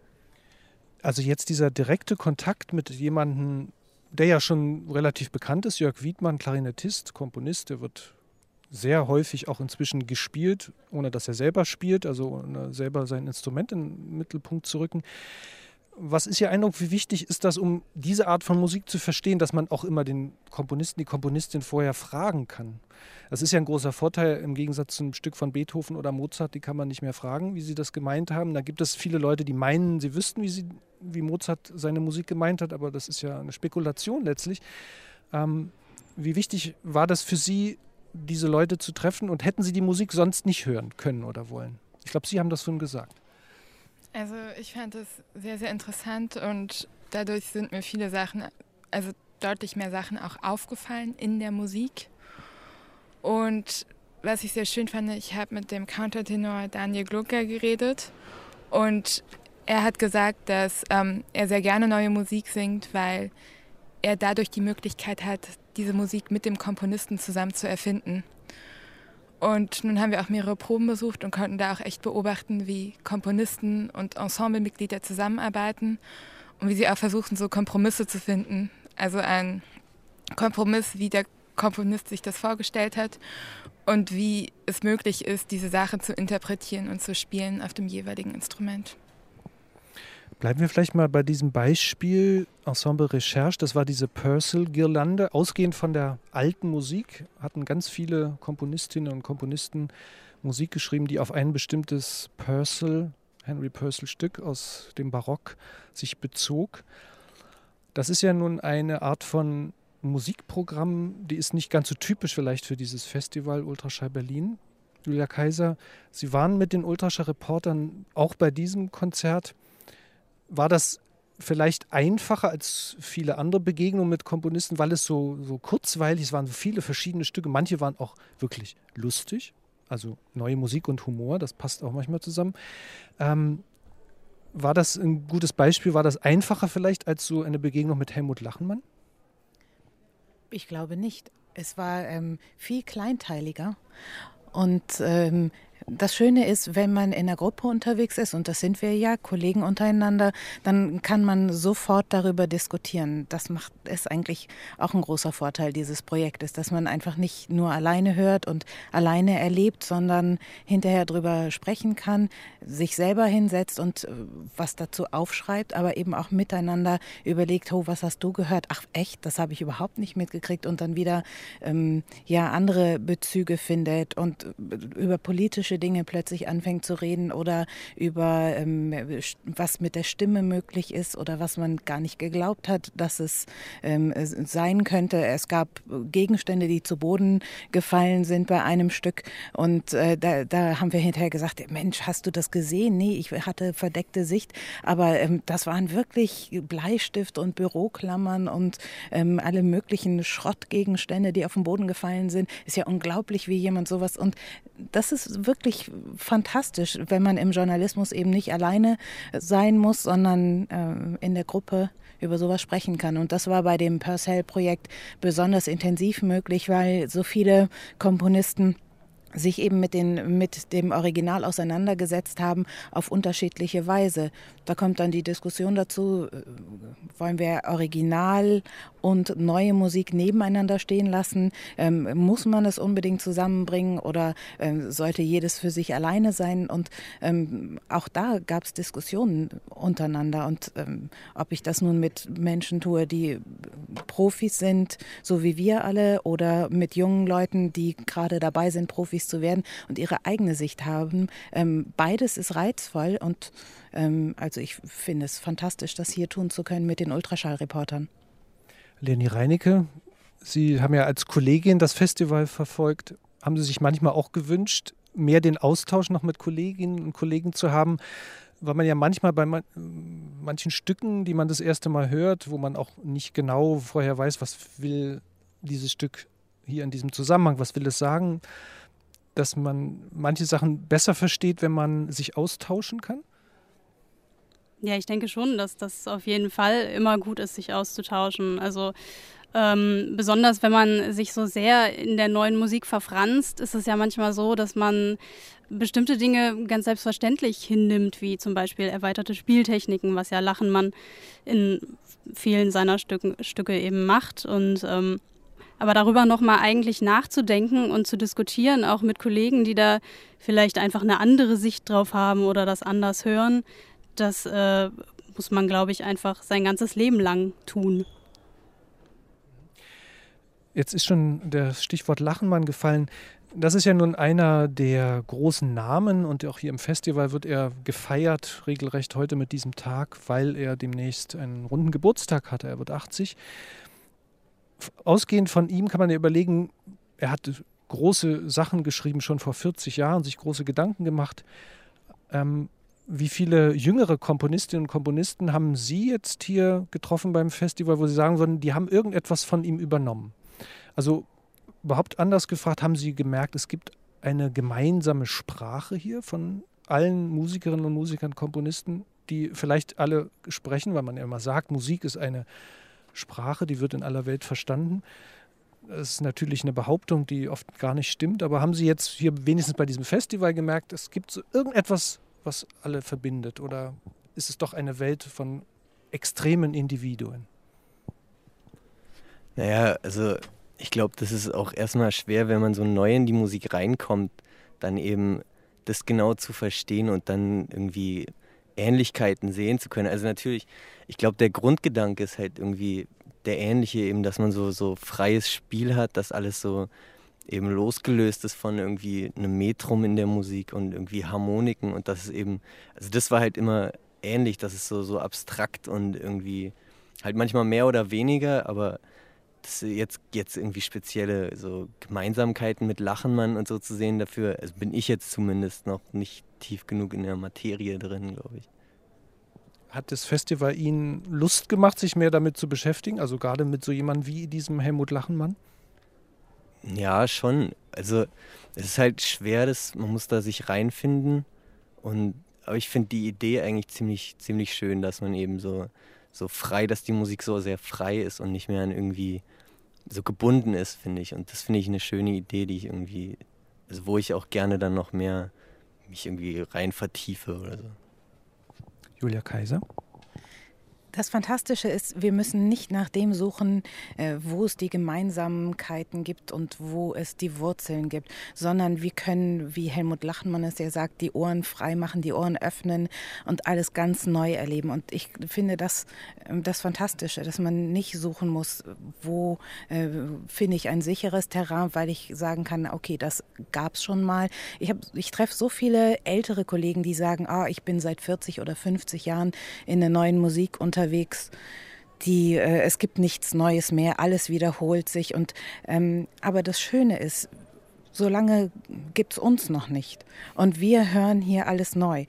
Also jetzt dieser direkte Kontakt mit jemandem, der ja schon relativ bekannt ist, Jörg Wiedmann, Klarinettist, Komponist, der wird sehr häufig auch inzwischen gespielt, ohne dass er selber spielt, also ohne selber sein Instrument in den Mittelpunkt zu rücken. Was ist Ihr Eindruck, wie wichtig ist das, um diese Art von Musik zu verstehen, dass man auch immer den Komponisten, die Komponistin vorher fragen kann? Das ist ja ein großer Vorteil im Gegensatz zu einem Stück von Beethoven oder Mozart, die kann man nicht mehr fragen, wie sie das gemeint haben. Da gibt es viele Leute, die meinen, sie wüssten, wie Mozart seine Musik gemeint hat, aber das ist ja eine Spekulation letztlich. Wie wichtig war das für Sie, diese Leute zu treffen, und hätten Sie die Musik sonst nicht hören können oder wollen? Ich glaube, Sie haben das schon gesagt. Also ich fand es sehr, sehr interessant und dadurch sind mir viele Sachen, also deutlich mehr Sachen auch aufgefallen in der Musik. Und was ich sehr schön fand, ich habe mit dem Countertenor Daniel Glucker geredet und er hat gesagt, dass er sehr gerne neue Musik singt, weil er dadurch die Möglichkeit hat, diese Musik mit dem Komponisten zusammen zu erfinden. Und nun haben wir auch mehrere Proben besucht und konnten da auch echt beobachten, wie Komponisten und Ensemblemitglieder zusammenarbeiten und wie sie auch versuchen, so Kompromisse zu finden. Also ein Kompromiss, wie der Komponist sich das vorgestellt hat und wie es möglich ist, diese Sachen zu interpretieren und zu spielen auf dem jeweiligen Instrument. Bleiben wir vielleicht mal bei diesem Beispiel Ensemble Recherche. Das war diese Purcell-Girlande. Ausgehend von der alten Musik hatten ganz viele Komponistinnen und Komponisten Musik geschrieben, die auf ein bestimmtes Henry Purcell-Stück aus dem Barock sich bezog. Das ist ja nun eine Art von Musikprogramm, die ist nicht ganz so typisch vielleicht für dieses Festival Ultraschall Berlin. Julia Kaiser, Sie waren mit den Ultraschall-Reportern auch bei diesem Konzert. War das vielleicht einfacher als viele andere Begegnungen mit Komponisten, weil es so kurzweilig, es waren so viele verschiedene Stücke, manche waren auch wirklich lustig, also neue Musik und Humor, das passt auch manchmal zusammen. War das ein gutes Beispiel, war das einfacher vielleicht als so eine Begegnung mit Helmut Lachenmann? Ich glaube nicht. Es war viel kleinteiliger und das Schöne ist, wenn man in einer Gruppe unterwegs ist, und das sind wir ja, Kollegen untereinander, dann kann man sofort darüber diskutieren. Das ist eigentlich auch ein großer Vorteil dieses Projektes, dass man einfach nicht nur alleine hört und alleine erlebt, sondern hinterher darüber sprechen kann, sich selber hinsetzt und was dazu aufschreibt, aber eben auch miteinander überlegt, oh, was hast du gehört? Ach echt, das habe ich überhaupt nicht mitgekriegt, und dann wieder andere Bezüge findet und über politische Dinge plötzlich anfängt zu reden oder über was mit der Stimme möglich ist oder was man gar nicht geglaubt hat, dass es sein könnte. Es gab Gegenstände, die zu Boden gefallen sind bei einem Stück, und da haben wir hinterher gesagt, Mensch, hast du das gesehen? Nee, ich hatte verdeckte Sicht, aber das waren wirklich Bleistift und Büroklammern und alle möglichen Schrottgegenstände, die auf den Boden gefallen sind. Ist ja unglaublich, wie jemand sowas, und das ist wirklich fantastisch, wenn man im Journalismus eben nicht alleine sein muss, sondern in der Gruppe über sowas sprechen kann. Und das war bei dem Purcell-Projekt besonders intensiv möglich, weil so viele Komponisten sich eben mit dem Original auseinandergesetzt haben auf unterschiedliche Weise. Da kommt dann die Diskussion dazu, wollen wir Original und neue Musik nebeneinander stehen lassen? Muss man es unbedingt zusammenbringen oder sollte jedes für sich alleine sein? Und auch da gab es Diskussionen untereinander. Und ob ich das nun mit Menschen tue, die Profis sind, so wie wir alle, oder mit jungen Leuten, die gerade dabei sind, Profis zu werden und ihre eigene Sicht haben. Beides ist reizvoll, und also ich finde es fantastisch, das hier tun zu können mit den Ultraschallreportern. Leni Reinecke, Sie haben ja als Kollegin das Festival verfolgt. Haben Sie sich manchmal auch gewünscht, mehr den Austausch noch mit Kolleginnen und Kollegen zu haben? Weil man ja manchmal bei manchen Stücken, die man das erste Mal hört, wo man auch nicht genau vorher weiß, was will dieses Stück hier in diesem Zusammenhang, was will es sagen, dass man manche Sachen besser versteht, wenn man sich austauschen kann? Ja, ich denke schon, dass das auf jeden Fall immer gut ist, sich auszutauschen. Also besonders wenn man sich so sehr in der neuen Musik verfranst, ist es ja manchmal so, dass man bestimmte Dinge ganz selbstverständlich hinnimmt, wie zum Beispiel erweiterte Spieltechniken, was ja Lachenmann in vielen seiner Stücke eben macht. Und aber darüber nochmal eigentlich nachzudenken und zu diskutieren, auch mit Kollegen, die da vielleicht einfach eine andere Sicht drauf haben oder das anders hören, das muss man, glaube ich, einfach sein ganzes Leben lang tun. Jetzt ist schon das Stichwort Lachenmann gefallen. Das ist ja nun einer der großen Namen, und auch hier im Festival wird er gefeiert, regelrecht heute mit diesem Tag, weil er demnächst einen runden Geburtstag hatte. Er wird 80. Ausgehend von ihm kann man ja überlegen, er hat große Sachen geschrieben, schon vor 40 Jahren, sich große Gedanken gemacht. Wie viele jüngere Komponistinnen und Komponisten haben Sie jetzt hier getroffen beim Festival, wo Sie sagen würden, die haben irgendetwas von ihm übernommen? Also überhaupt anders gefragt, haben Sie gemerkt, es gibt eine gemeinsame Sprache hier von allen Musikerinnen und Musikern, Komponisten, die vielleicht alle sprechen, weil man ja immer sagt, Musik ist eine Sprache, die wird in aller Welt verstanden. Das ist natürlich eine Behauptung, die oft gar nicht stimmt, aber haben Sie jetzt hier wenigstens bei diesem Festival gemerkt, es gibt so irgendetwas, was alle verbindet, oder ist es doch eine Welt von extremen Individuen? Naja, also ich glaube, das ist auch erstmal schwer, wenn man so neu in die Musik reinkommt, dann eben das genau zu verstehen und dann irgendwie Ähnlichkeiten sehen zu können. Also natürlich, ich glaube, der Grundgedanke ist halt irgendwie der ähnliche, eben, dass man so freies Spiel hat, dass alles so eben losgelöst ist von irgendwie einem Metrum in der Musik und irgendwie Harmoniken, und das ist eben, also das war halt immer ähnlich, das ist so abstrakt und irgendwie halt manchmal mehr oder weniger, aber das jetzt irgendwie spezielle so Gemeinsamkeiten mit Lachenmann und so zu sehen, dafür also bin ich jetzt zumindest noch nicht tief genug in der Materie drin, glaube ich. Hat das Festival Ihnen Lust gemacht, sich mehr damit zu beschäftigen? Also gerade mit so jemandem wie diesem Helmut Lachenmann? Ja, schon. Also es ist halt schwer, man muss da sich reinfinden. Aber ich finde die Idee eigentlich ziemlich schön, dass man eben so frei, dass die Musik so sehr frei ist und nicht mehr an irgendwie so gebunden ist, finde ich. Und das finde ich eine schöne Idee, die ich irgendwie, also wo ich auch gerne dann noch mehr mich irgendwie rein vertiefe oder so. Julia Kaiser? Das Fantastische ist, wir müssen nicht nach dem suchen, wo es die Gemeinsamkeiten gibt und wo es die Wurzeln gibt, sondern wir können, wie Helmut Lachenmann es ja sagt, die Ohren frei machen, die Ohren öffnen und alles ganz neu erleben. Und ich finde das Fantastische, dass man nicht suchen muss, wo finde ich ein sicheres Terrain, weil ich sagen kann, okay, das gab es schon mal. Ich treffe so viele ältere Kollegen, die sagen, ich bin seit 40 oder 50 Jahren in der neuen Musik unterwegs. Es gibt nichts Neues mehr, alles wiederholt sich. Aber das Schöne ist, so lange gibt es uns noch nicht. Und wir hören hier alles neu.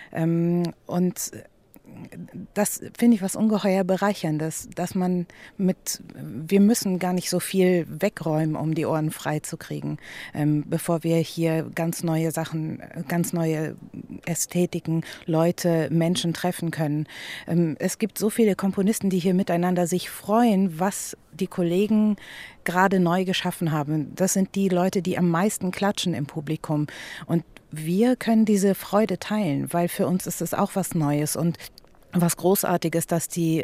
Und das finde ich was ungeheuer Bereicherndes, dass wir müssen gar nicht so viel wegräumen, um die Ohren frei zu kriegen, bevor wir hier ganz neue Sachen, ganz neue Ästhetiken, Leute, Menschen treffen können. Es gibt so viele Komponisten, die hier miteinander sich freuen, was die Kollegen gerade neu geschaffen haben. Das sind die Leute, die am meisten klatschen im Publikum. Und wir können diese Freude teilen, weil für uns ist es auch was Neues und was Großartiges, dass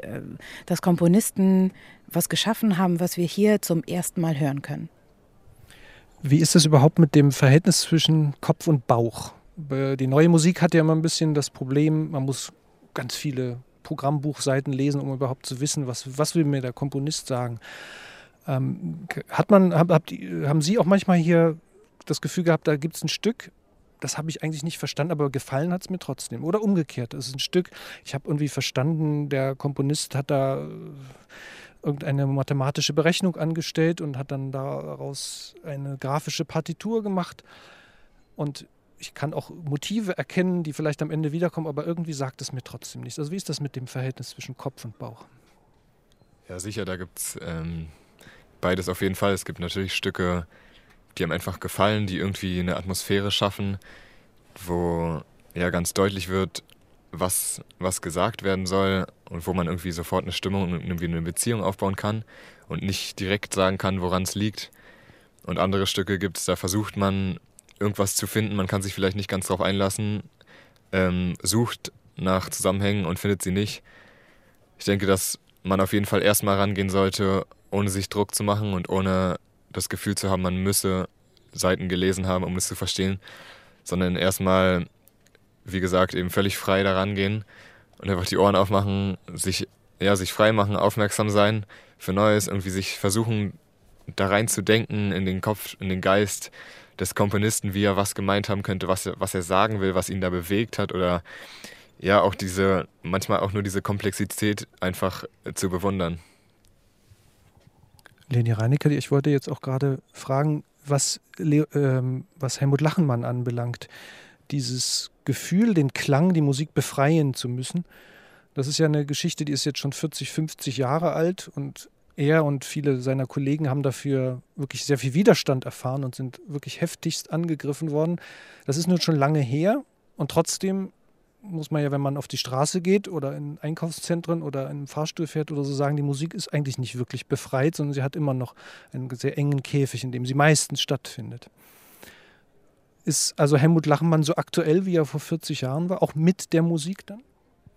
Komponisten was geschaffen haben, was wir hier zum ersten Mal hören können. Wie ist es überhaupt mit dem Verhältnis zwischen Kopf und Bauch? Die neue Musik hat ja immer ein bisschen das Problem, man muss ganz viele Programmbuchseiten lesen, um überhaupt zu wissen, was will mir der Komponist sagen. Haben Sie auch manchmal hier das Gefühl gehabt, da gibt es ein Stück, das habe ich eigentlich nicht verstanden, aber gefallen hat es mir trotzdem. Oder umgekehrt, es ist ein Stück, ich habe irgendwie verstanden, der Komponist hat da irgendeine mathematische Berechnung angestellt und hat dann daraus eine grafische Partitur gemacht. Und ich kann auch Motive erkennen, die vielleicht am Ende wiederkommen, aber irgendwie sagt es mir trotzdem nichts. Also wie ist das mit dem Verhältnis zwischen Kopf und Bauch? Ja, sicher, da gibt es beides auf jeden Fall. Es gibt natürlich Stücke, die einem einfach gefallen, die irgendwie eine Atmosphäre schaffen, wo ja ganz deutlich wird, was gesagt werden soll und wo man irgendwie sofort eine Stimmung und irgendwie eine Beziehung aufbauen kann und nicht direkt sagen kann, woran es liegt. Und andere Stücke gibt es, da versucht man irgendwas zu finden, man kann sich vielleicht nicht ganz drauf einlassen, sucht nach Zusammenhängen und findet sie nicht. Ich denke, dass man auf jeden Fall erstmal rangehen sollte, ohne sich Druck zu machen und ohne das Gefühl zu haben, man müsse Seiten gelesen haben, um es zu verstehen, sondern erstmal, wie gesagt, eben völlig frei daran gehen und einfach die Ohren aufmachen, sich frei machen, aufmerksam sein für Neues, irgendwie sich versuchen, da rein zu denken in den Kopf, in den Geist des Komponisten, wie er was gemeint haben könnte, was er sagen will, was ihn da bewegt hat oder ja auch manchmal auch nur diese Komplexität einfach zu bewundern. Leni Reinecke, ich wollte jetzt auch gerade fragen, was Helmut Lachenmann anbelangt. Dieses Gefühl, den Klang, die Musik befreien zu müssen, das ist ja eine Geschichte, die ist jetzt schon 40, 50 Jahre alt und er und viele seiner Kollegen haben dafür wirklich sehr viel Widerstand erfahren und sind wirklich heftigst angegriffen worden. Das ist nun schon lange her und trotzdem muss man ja, wenn man auf die Straße geht oder in Einkaufszentren oder in einem Fahrstuhl fährt oder so, sagen, die Musik ist eigentlich nicht wirklich befreit, sondern sie hat immer noch einen sehr engen Käfig, in dem sie meistens stattfindet. Ist also Helmut Lachenmann so aktuell, wie er vor 40 Jahren war, auch mit der Musik dann?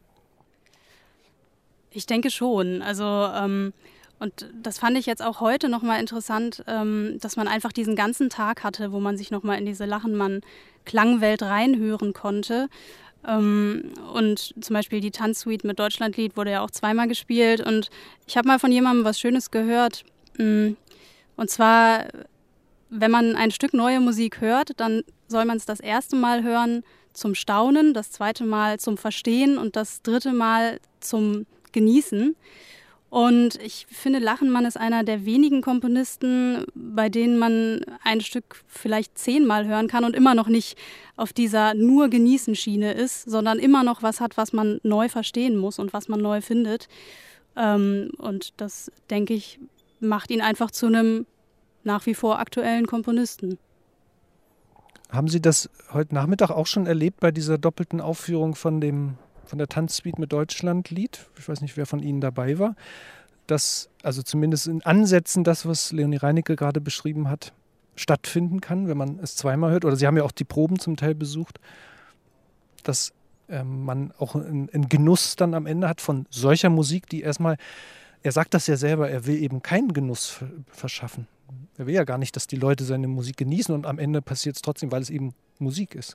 Ich denke schon. Also und das fand ich jetzt auch heute nochmal interessant, dass man einfach diesen ganzen Tag hatte, wo man sich nochmal in diese Lachenmann-Klangwelt reinhören konnte. Und zum Beispiel die Tanzsuite mit Deutschlandlied wurde ja auch zweimal gespielt. Und ich habe mal von jemandem was Schönes gehört. Und zwar, wenn man ein Stück neue Musik hört, dann soll man es das erste Mal hören zum Staunen, das zweite Mal zum Verstehen und das dritte Mal zum Genießen. Und ich finde, Lachenmann ist einer der wenigen Komponisten, bei denen man ein Stück vielleicht 10-mal hören kann und immer noch nicht auf dieser nur Genießen-Schiene ist, sondern immer noch was hat, was man neu verstehen muss und was man neu findet. Und das, denke ich, macht ihn einfach zu einem nach wie vor aktuellen Komponisten. Haben Sie das heute Nachmittag auch schon erlebt bei dieser doppelten Aufführung von der Tanzsuite mit Deutschlandlied? Ich weiß nicht, wer von Ihnen dabei war. dass also zumindest in Ansätzen das, was Leonie Reinecke gerade beschrieben hat, stattfinden kann, wenn man es zweimal hört. Oder Sie haben ja auch die Proben zum Teil besucht, dass man auch einen Genuss dann am Ende hat von solcher Musik, die erstmal, er sagt das ja selber, er will eben keinen Genuss verschaffen. Er will ja gar nicht, dass die Leute seine Musik genießen und am Ende passiert es trotzdem, weil es eben Musik ist.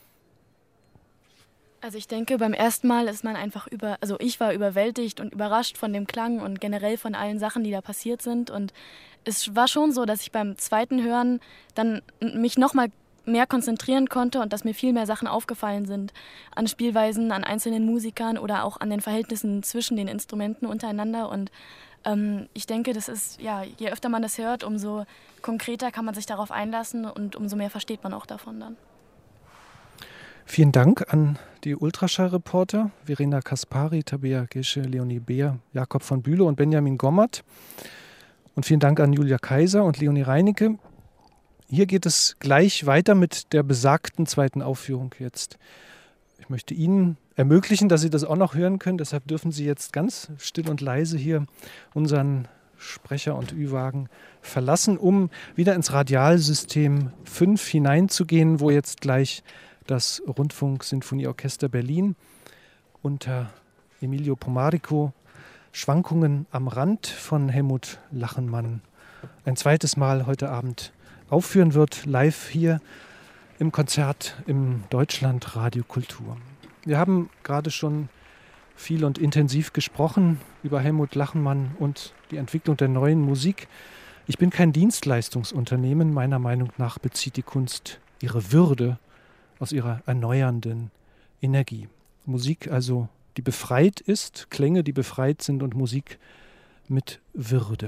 Also ich denke, beim ersten Mal ist man einfach ich war überwältigt und überrascht von dem Klang und generell von allen Sachen, die da passiert sind. Und es war schon so, dass ich beim zweiten Hören dann mich nochmal mehr konzentrieren konnte und dass mir viel mehr Sachen aufgefallen sind an Spielweisen, an einzelnen Musikern oder auch an den Verhältnissen zwischen den Instrumenten untereinander. Und ich denke, das ist, ja, je öfter man das hört, umso konkreter kann man sich darauf einlassen und umso mehr versteht man auch davon dann. Vielen Dank an die Ultraschall-Reporter Verena Kaspari, Tabea Gesche, Leonie Beer, Jakob von Bülow und Benjamin Gommert. Und vielen Dank an Julia Kaiser und Leonie Reinecke. Hier geht es gleich weiter mit der besagten zweiten Aufführung jetzt. Ich möchte Ihnen ermöglichen, dass Sie das auch noch hören können. Deshalb dürfen Sie jetzt ganz still und leise hier unseren Sprecher- und Ü-Wagen verlassen, um wieder ins Radialsystem 5 hineinzugehen, wo jetzt gleich das Rundfunk-Sinfonieorchester Berlin unter Emilio Pomarico Schwankungen am Rand von Helmut Lachenmann ein zweites Mal heute Abend aufführen wird, live hier im Konzert im Deutschlandradio Kultur. Wir haben gerade schon viel und intensiv gesprochen über Helmut Lachenmann und die Entwicklung der neuen Musik. Ich bin kein Dienstleistungsunternehmen. Meiner Meinung nach bezieht die Kunst ihre Würde aus ihrer erneuernden Energie. Musik also, die befreit ist, Klänge, die befreit sind und Musik mit Würde.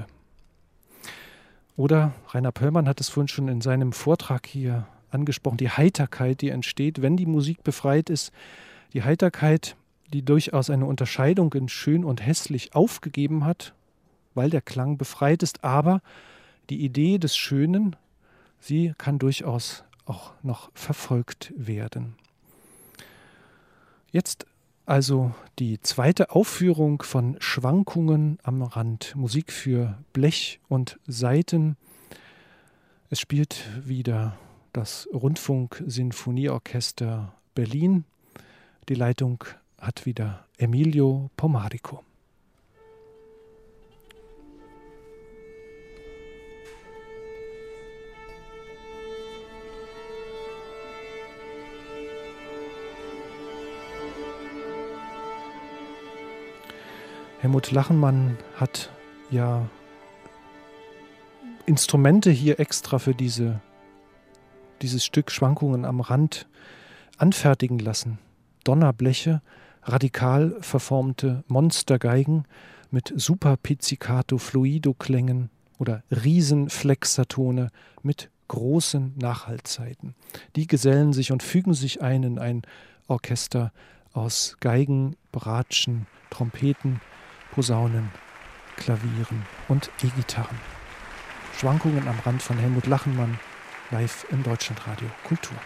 Oder Rainer Pöllmann hat es vorhin schon in seinem Vortrag hier angesprochen, die Heiterkeit, die entsteht, wenn die Musik befreit ist. Die Heiterkeit, die durchaus eine Unterscheidung in schön und hässlich aufgegeben hat, weil der Klang befreit ist. Aber die Idee des Schönen, sie kann durchaus auch noch verfolgt werden. Jetzt also die zweite Aufführung von Schwankungen am Rand. Musik für Blech und Saiten. Es spielt wieder das Rundfunk-Sinfonieorchester Berlin. Die Leitung hat wieder Emilio Pomarico. Helmut Lachenmann hat ja Instrumente hier extra für dieses Stück Schwankungen am Rand anfertigen lassen. Donnerbleche, radikal verformte Monstergeigen mit Super-Pizzicato-Fluido-Klängen oder Riesenflexatone mit großen Nachhaltzeiten. Die gesellen sich und fügen sich ein in ein Orchester aus Geigen, Bratschen, Trompeten, Posaunen, Klavieren und E-Gitarren. Schwankungen am Rand von Helmut Lachenmann, live im Deutschlandradio Kultur.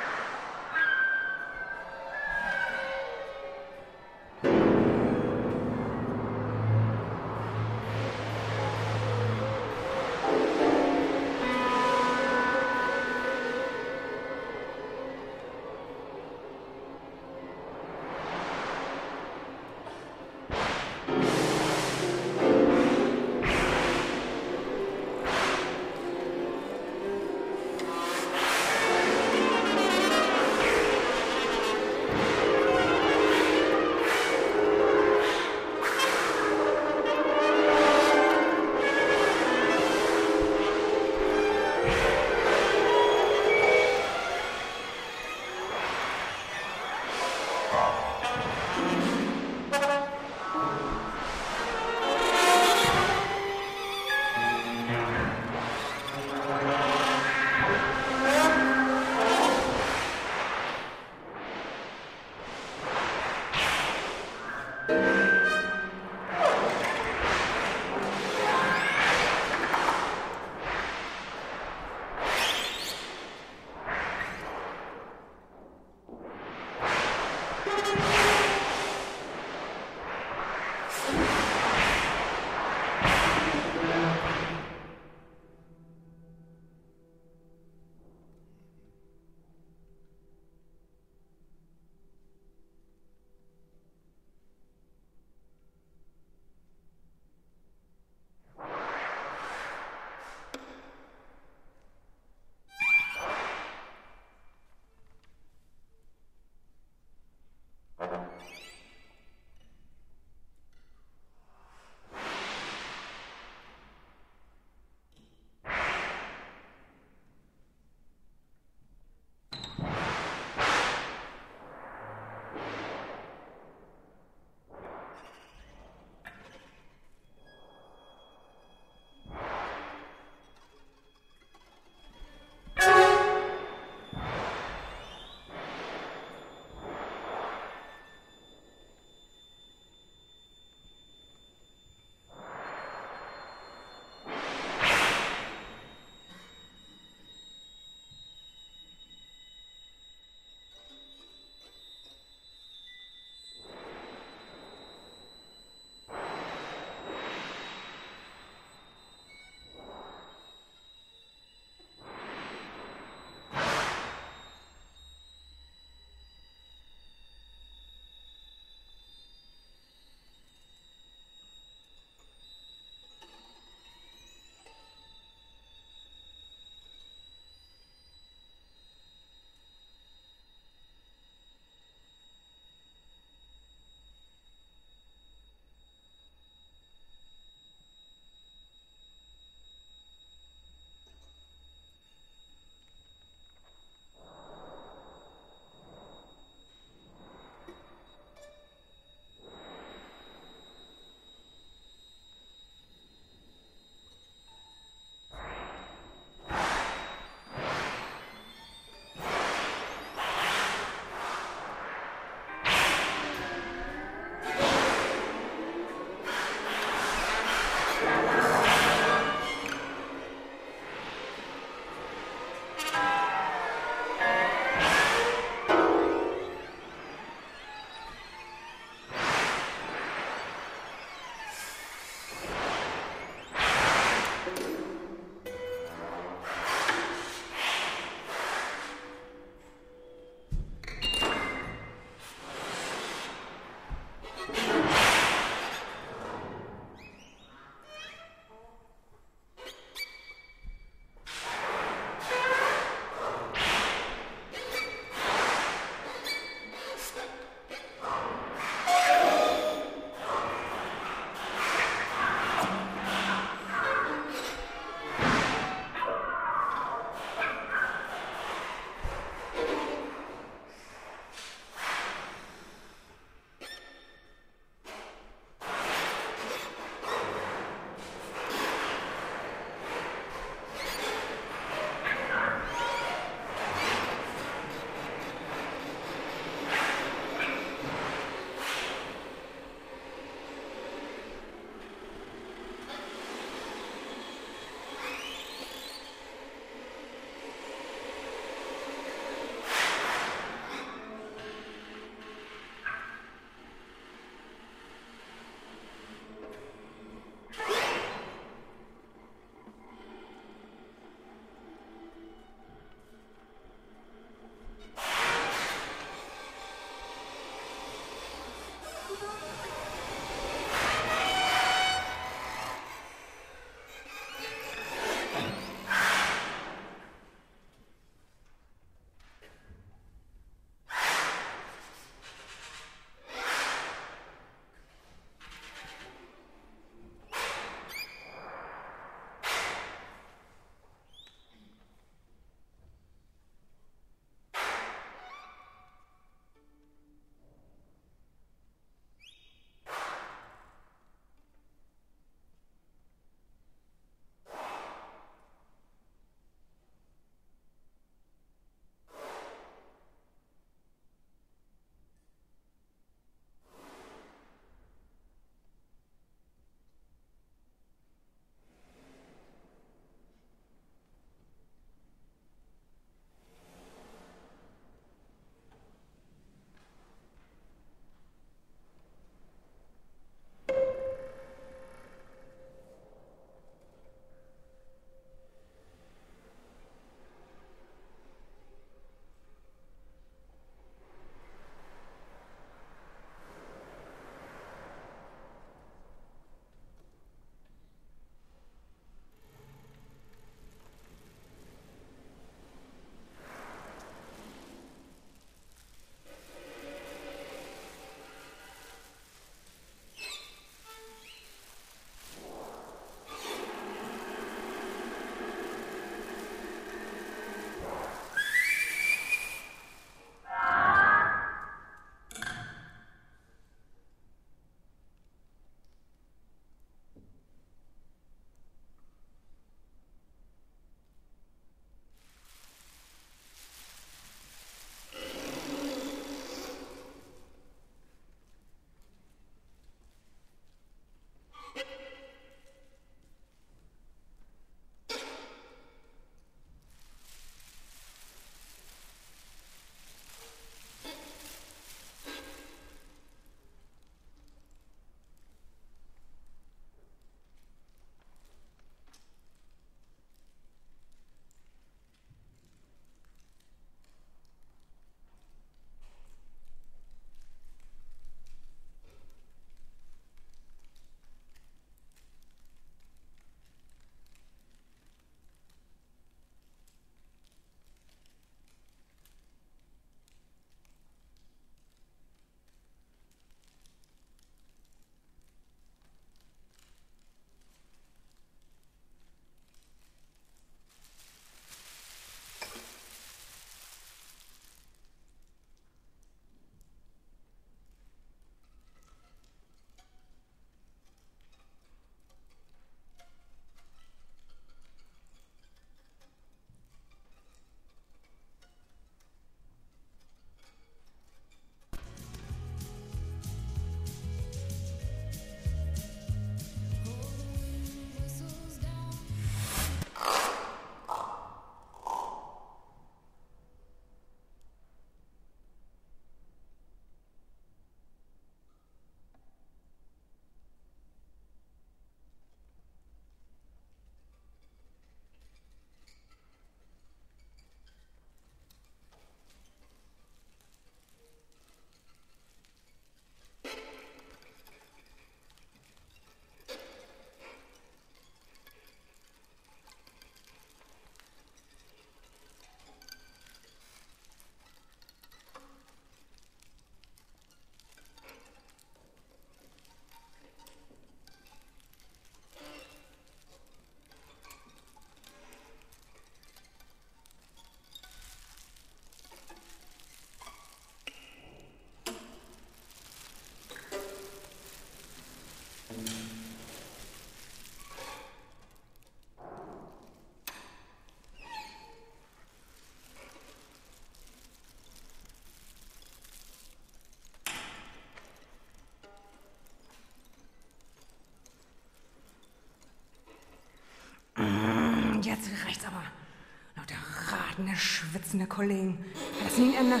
Ne schwitzende Kollegen. Lass ihn ändern.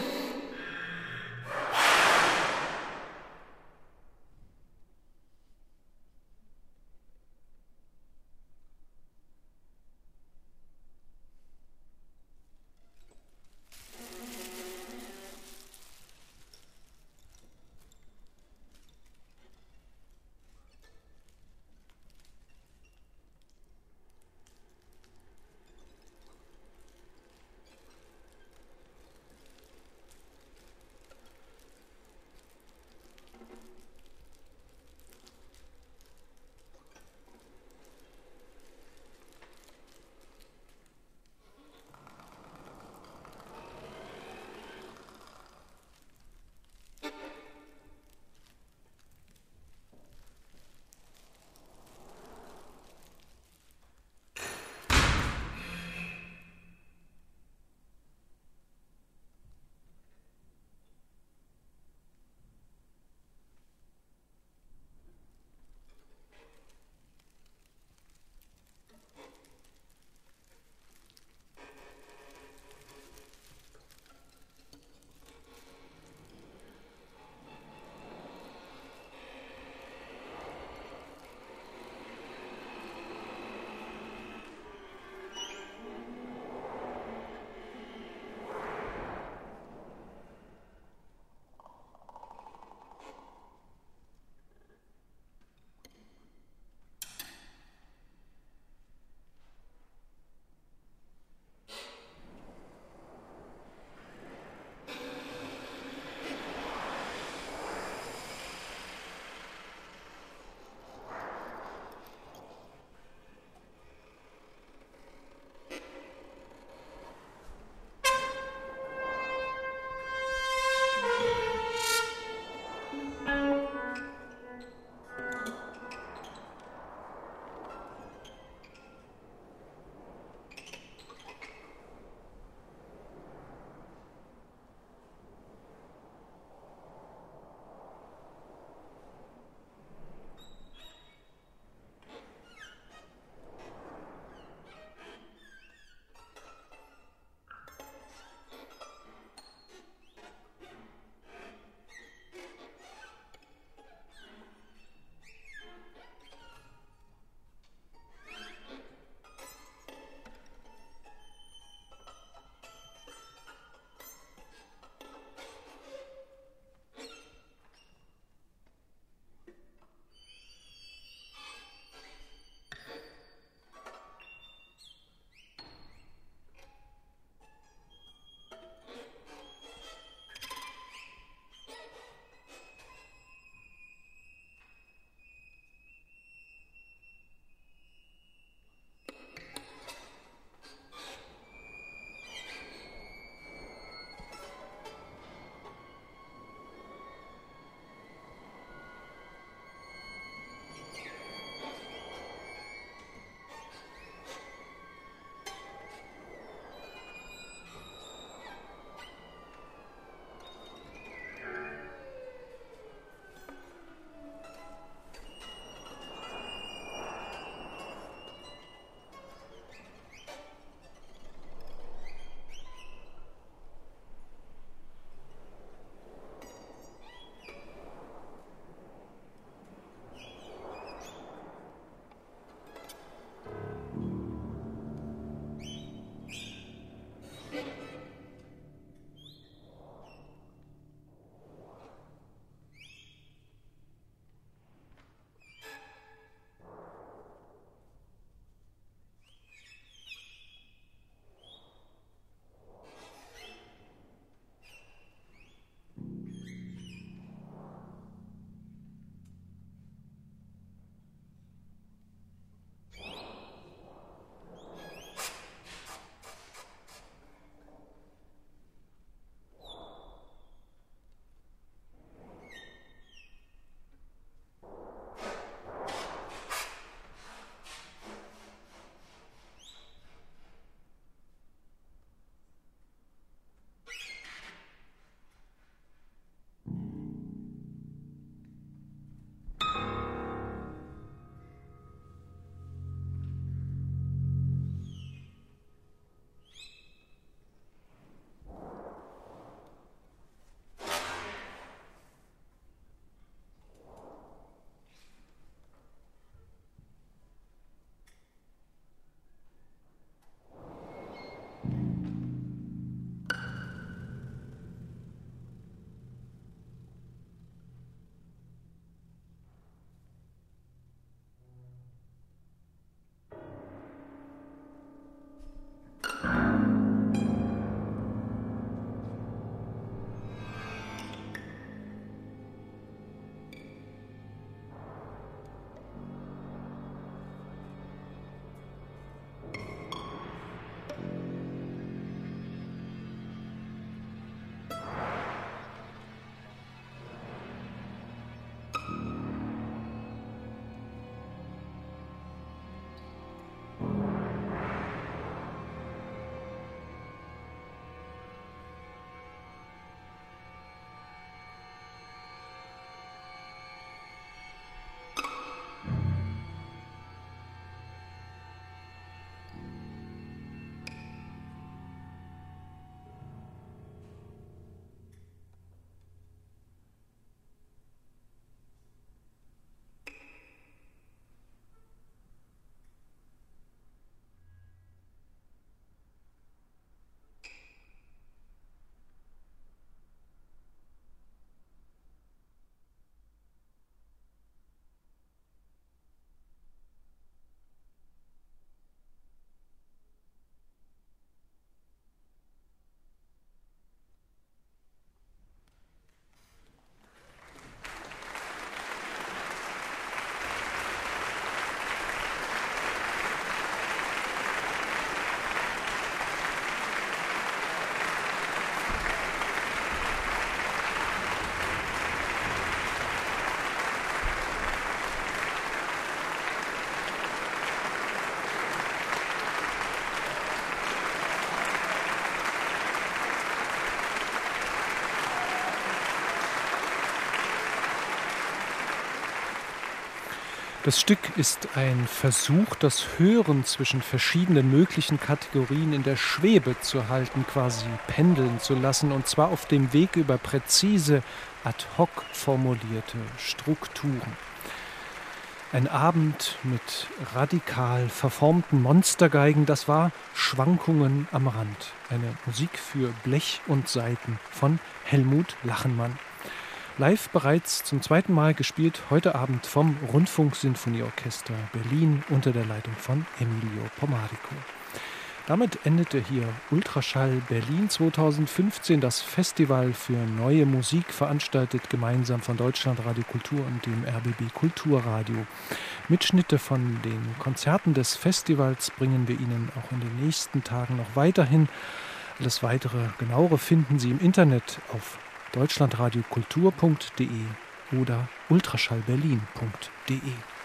Das Stück ist ein Versuch, das Hören zwischen verschiedenen möglichen Kategorien in der Schwebe zu halten, quasi pendeln zu lassen, und zwar auf dem Weg über präzise, ad hoc formulierte Strukturen. Ein Abend mit radikal verformten Monstergeigen, das war Schwankungen am Rand. Eine Musik für Blech und Saiten von Helmut Lachenmann. Live bereits zum zweiten Mal gespielt, heute Abend vom Rundfunksinfonieorchester Berlin unter der Leitung von Emilio Pomarico. Damit endete hier Ultraschall Berlin 2015, das Festival für neue Musik, veranstaltet gemeinsam von Deutschlandradio Kultur und dem RBB Kulturradio. Mitschnitte von den Konzerten des Festivals bringen wir Ihnen auch in den nächsten Tagen noch weiterhin. Alles weitere, genauere finden Sie im Internet auf deutschlandradiokultur.de oder ultraschallberlin.de.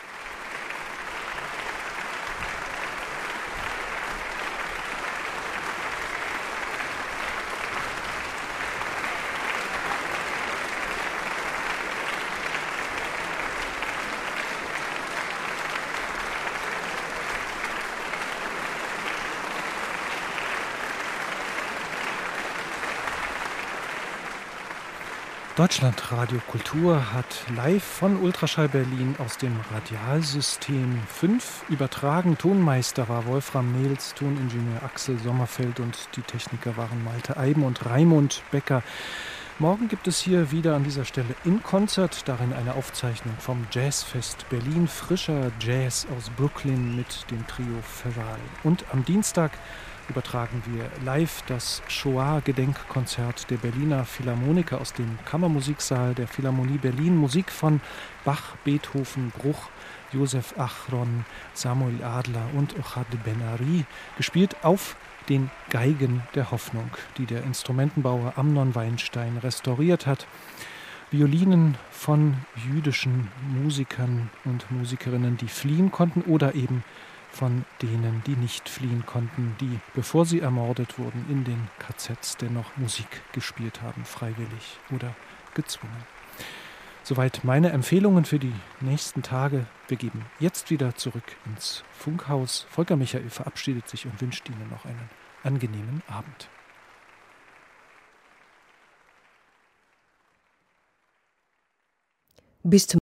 Deutschlandradio Kultur hat live von Ultraschall Berlin aus dem Radialsystem 5 übertragen. Tonmeister war Wolfram Nehls, Toningenieur Axel Sommerfeld und die Techniker waren Malte Eiben und Raimund Becker. Morgen gibt es hier wieder an dieser Stelle in Konzert, darin eine Aufzeichnung vom Jazzfest Berlin, frischer Jazz aus Brooklyn mit dem Trio Feral. Und am Dienstag übertragen wir live das Shoah-Gedenkkonzert der Berliner Philharmoniker aus dem Kammermusiksaal der Philharmonie Berlin. Musik von Bach, Beethoven, Bruch, Josef Achron, Samuel Adler und Ochad Ben-Ari, gespielt auf den Geigen der Hoffnung, die der Instrumentenbauer Amnon Weinstein restauriert hat. Violinen von jüdischen Musikern und Musikerinnen, die fliehen konnten, oder eben von denen, die nicht fliehen konnten, die, bevor sie ermordet wurden, in den KZs dennoch Musik gespielt haben, freiwillig oder gezwungen. Soweit meine Empfehlungen für die nächsten Tage. Wir geben jetzt wieder zurück ins Funkhaus. Volker Michael verabschiedet sich und wünscht Ihnen noch einen angenehmen Abend. Bis zum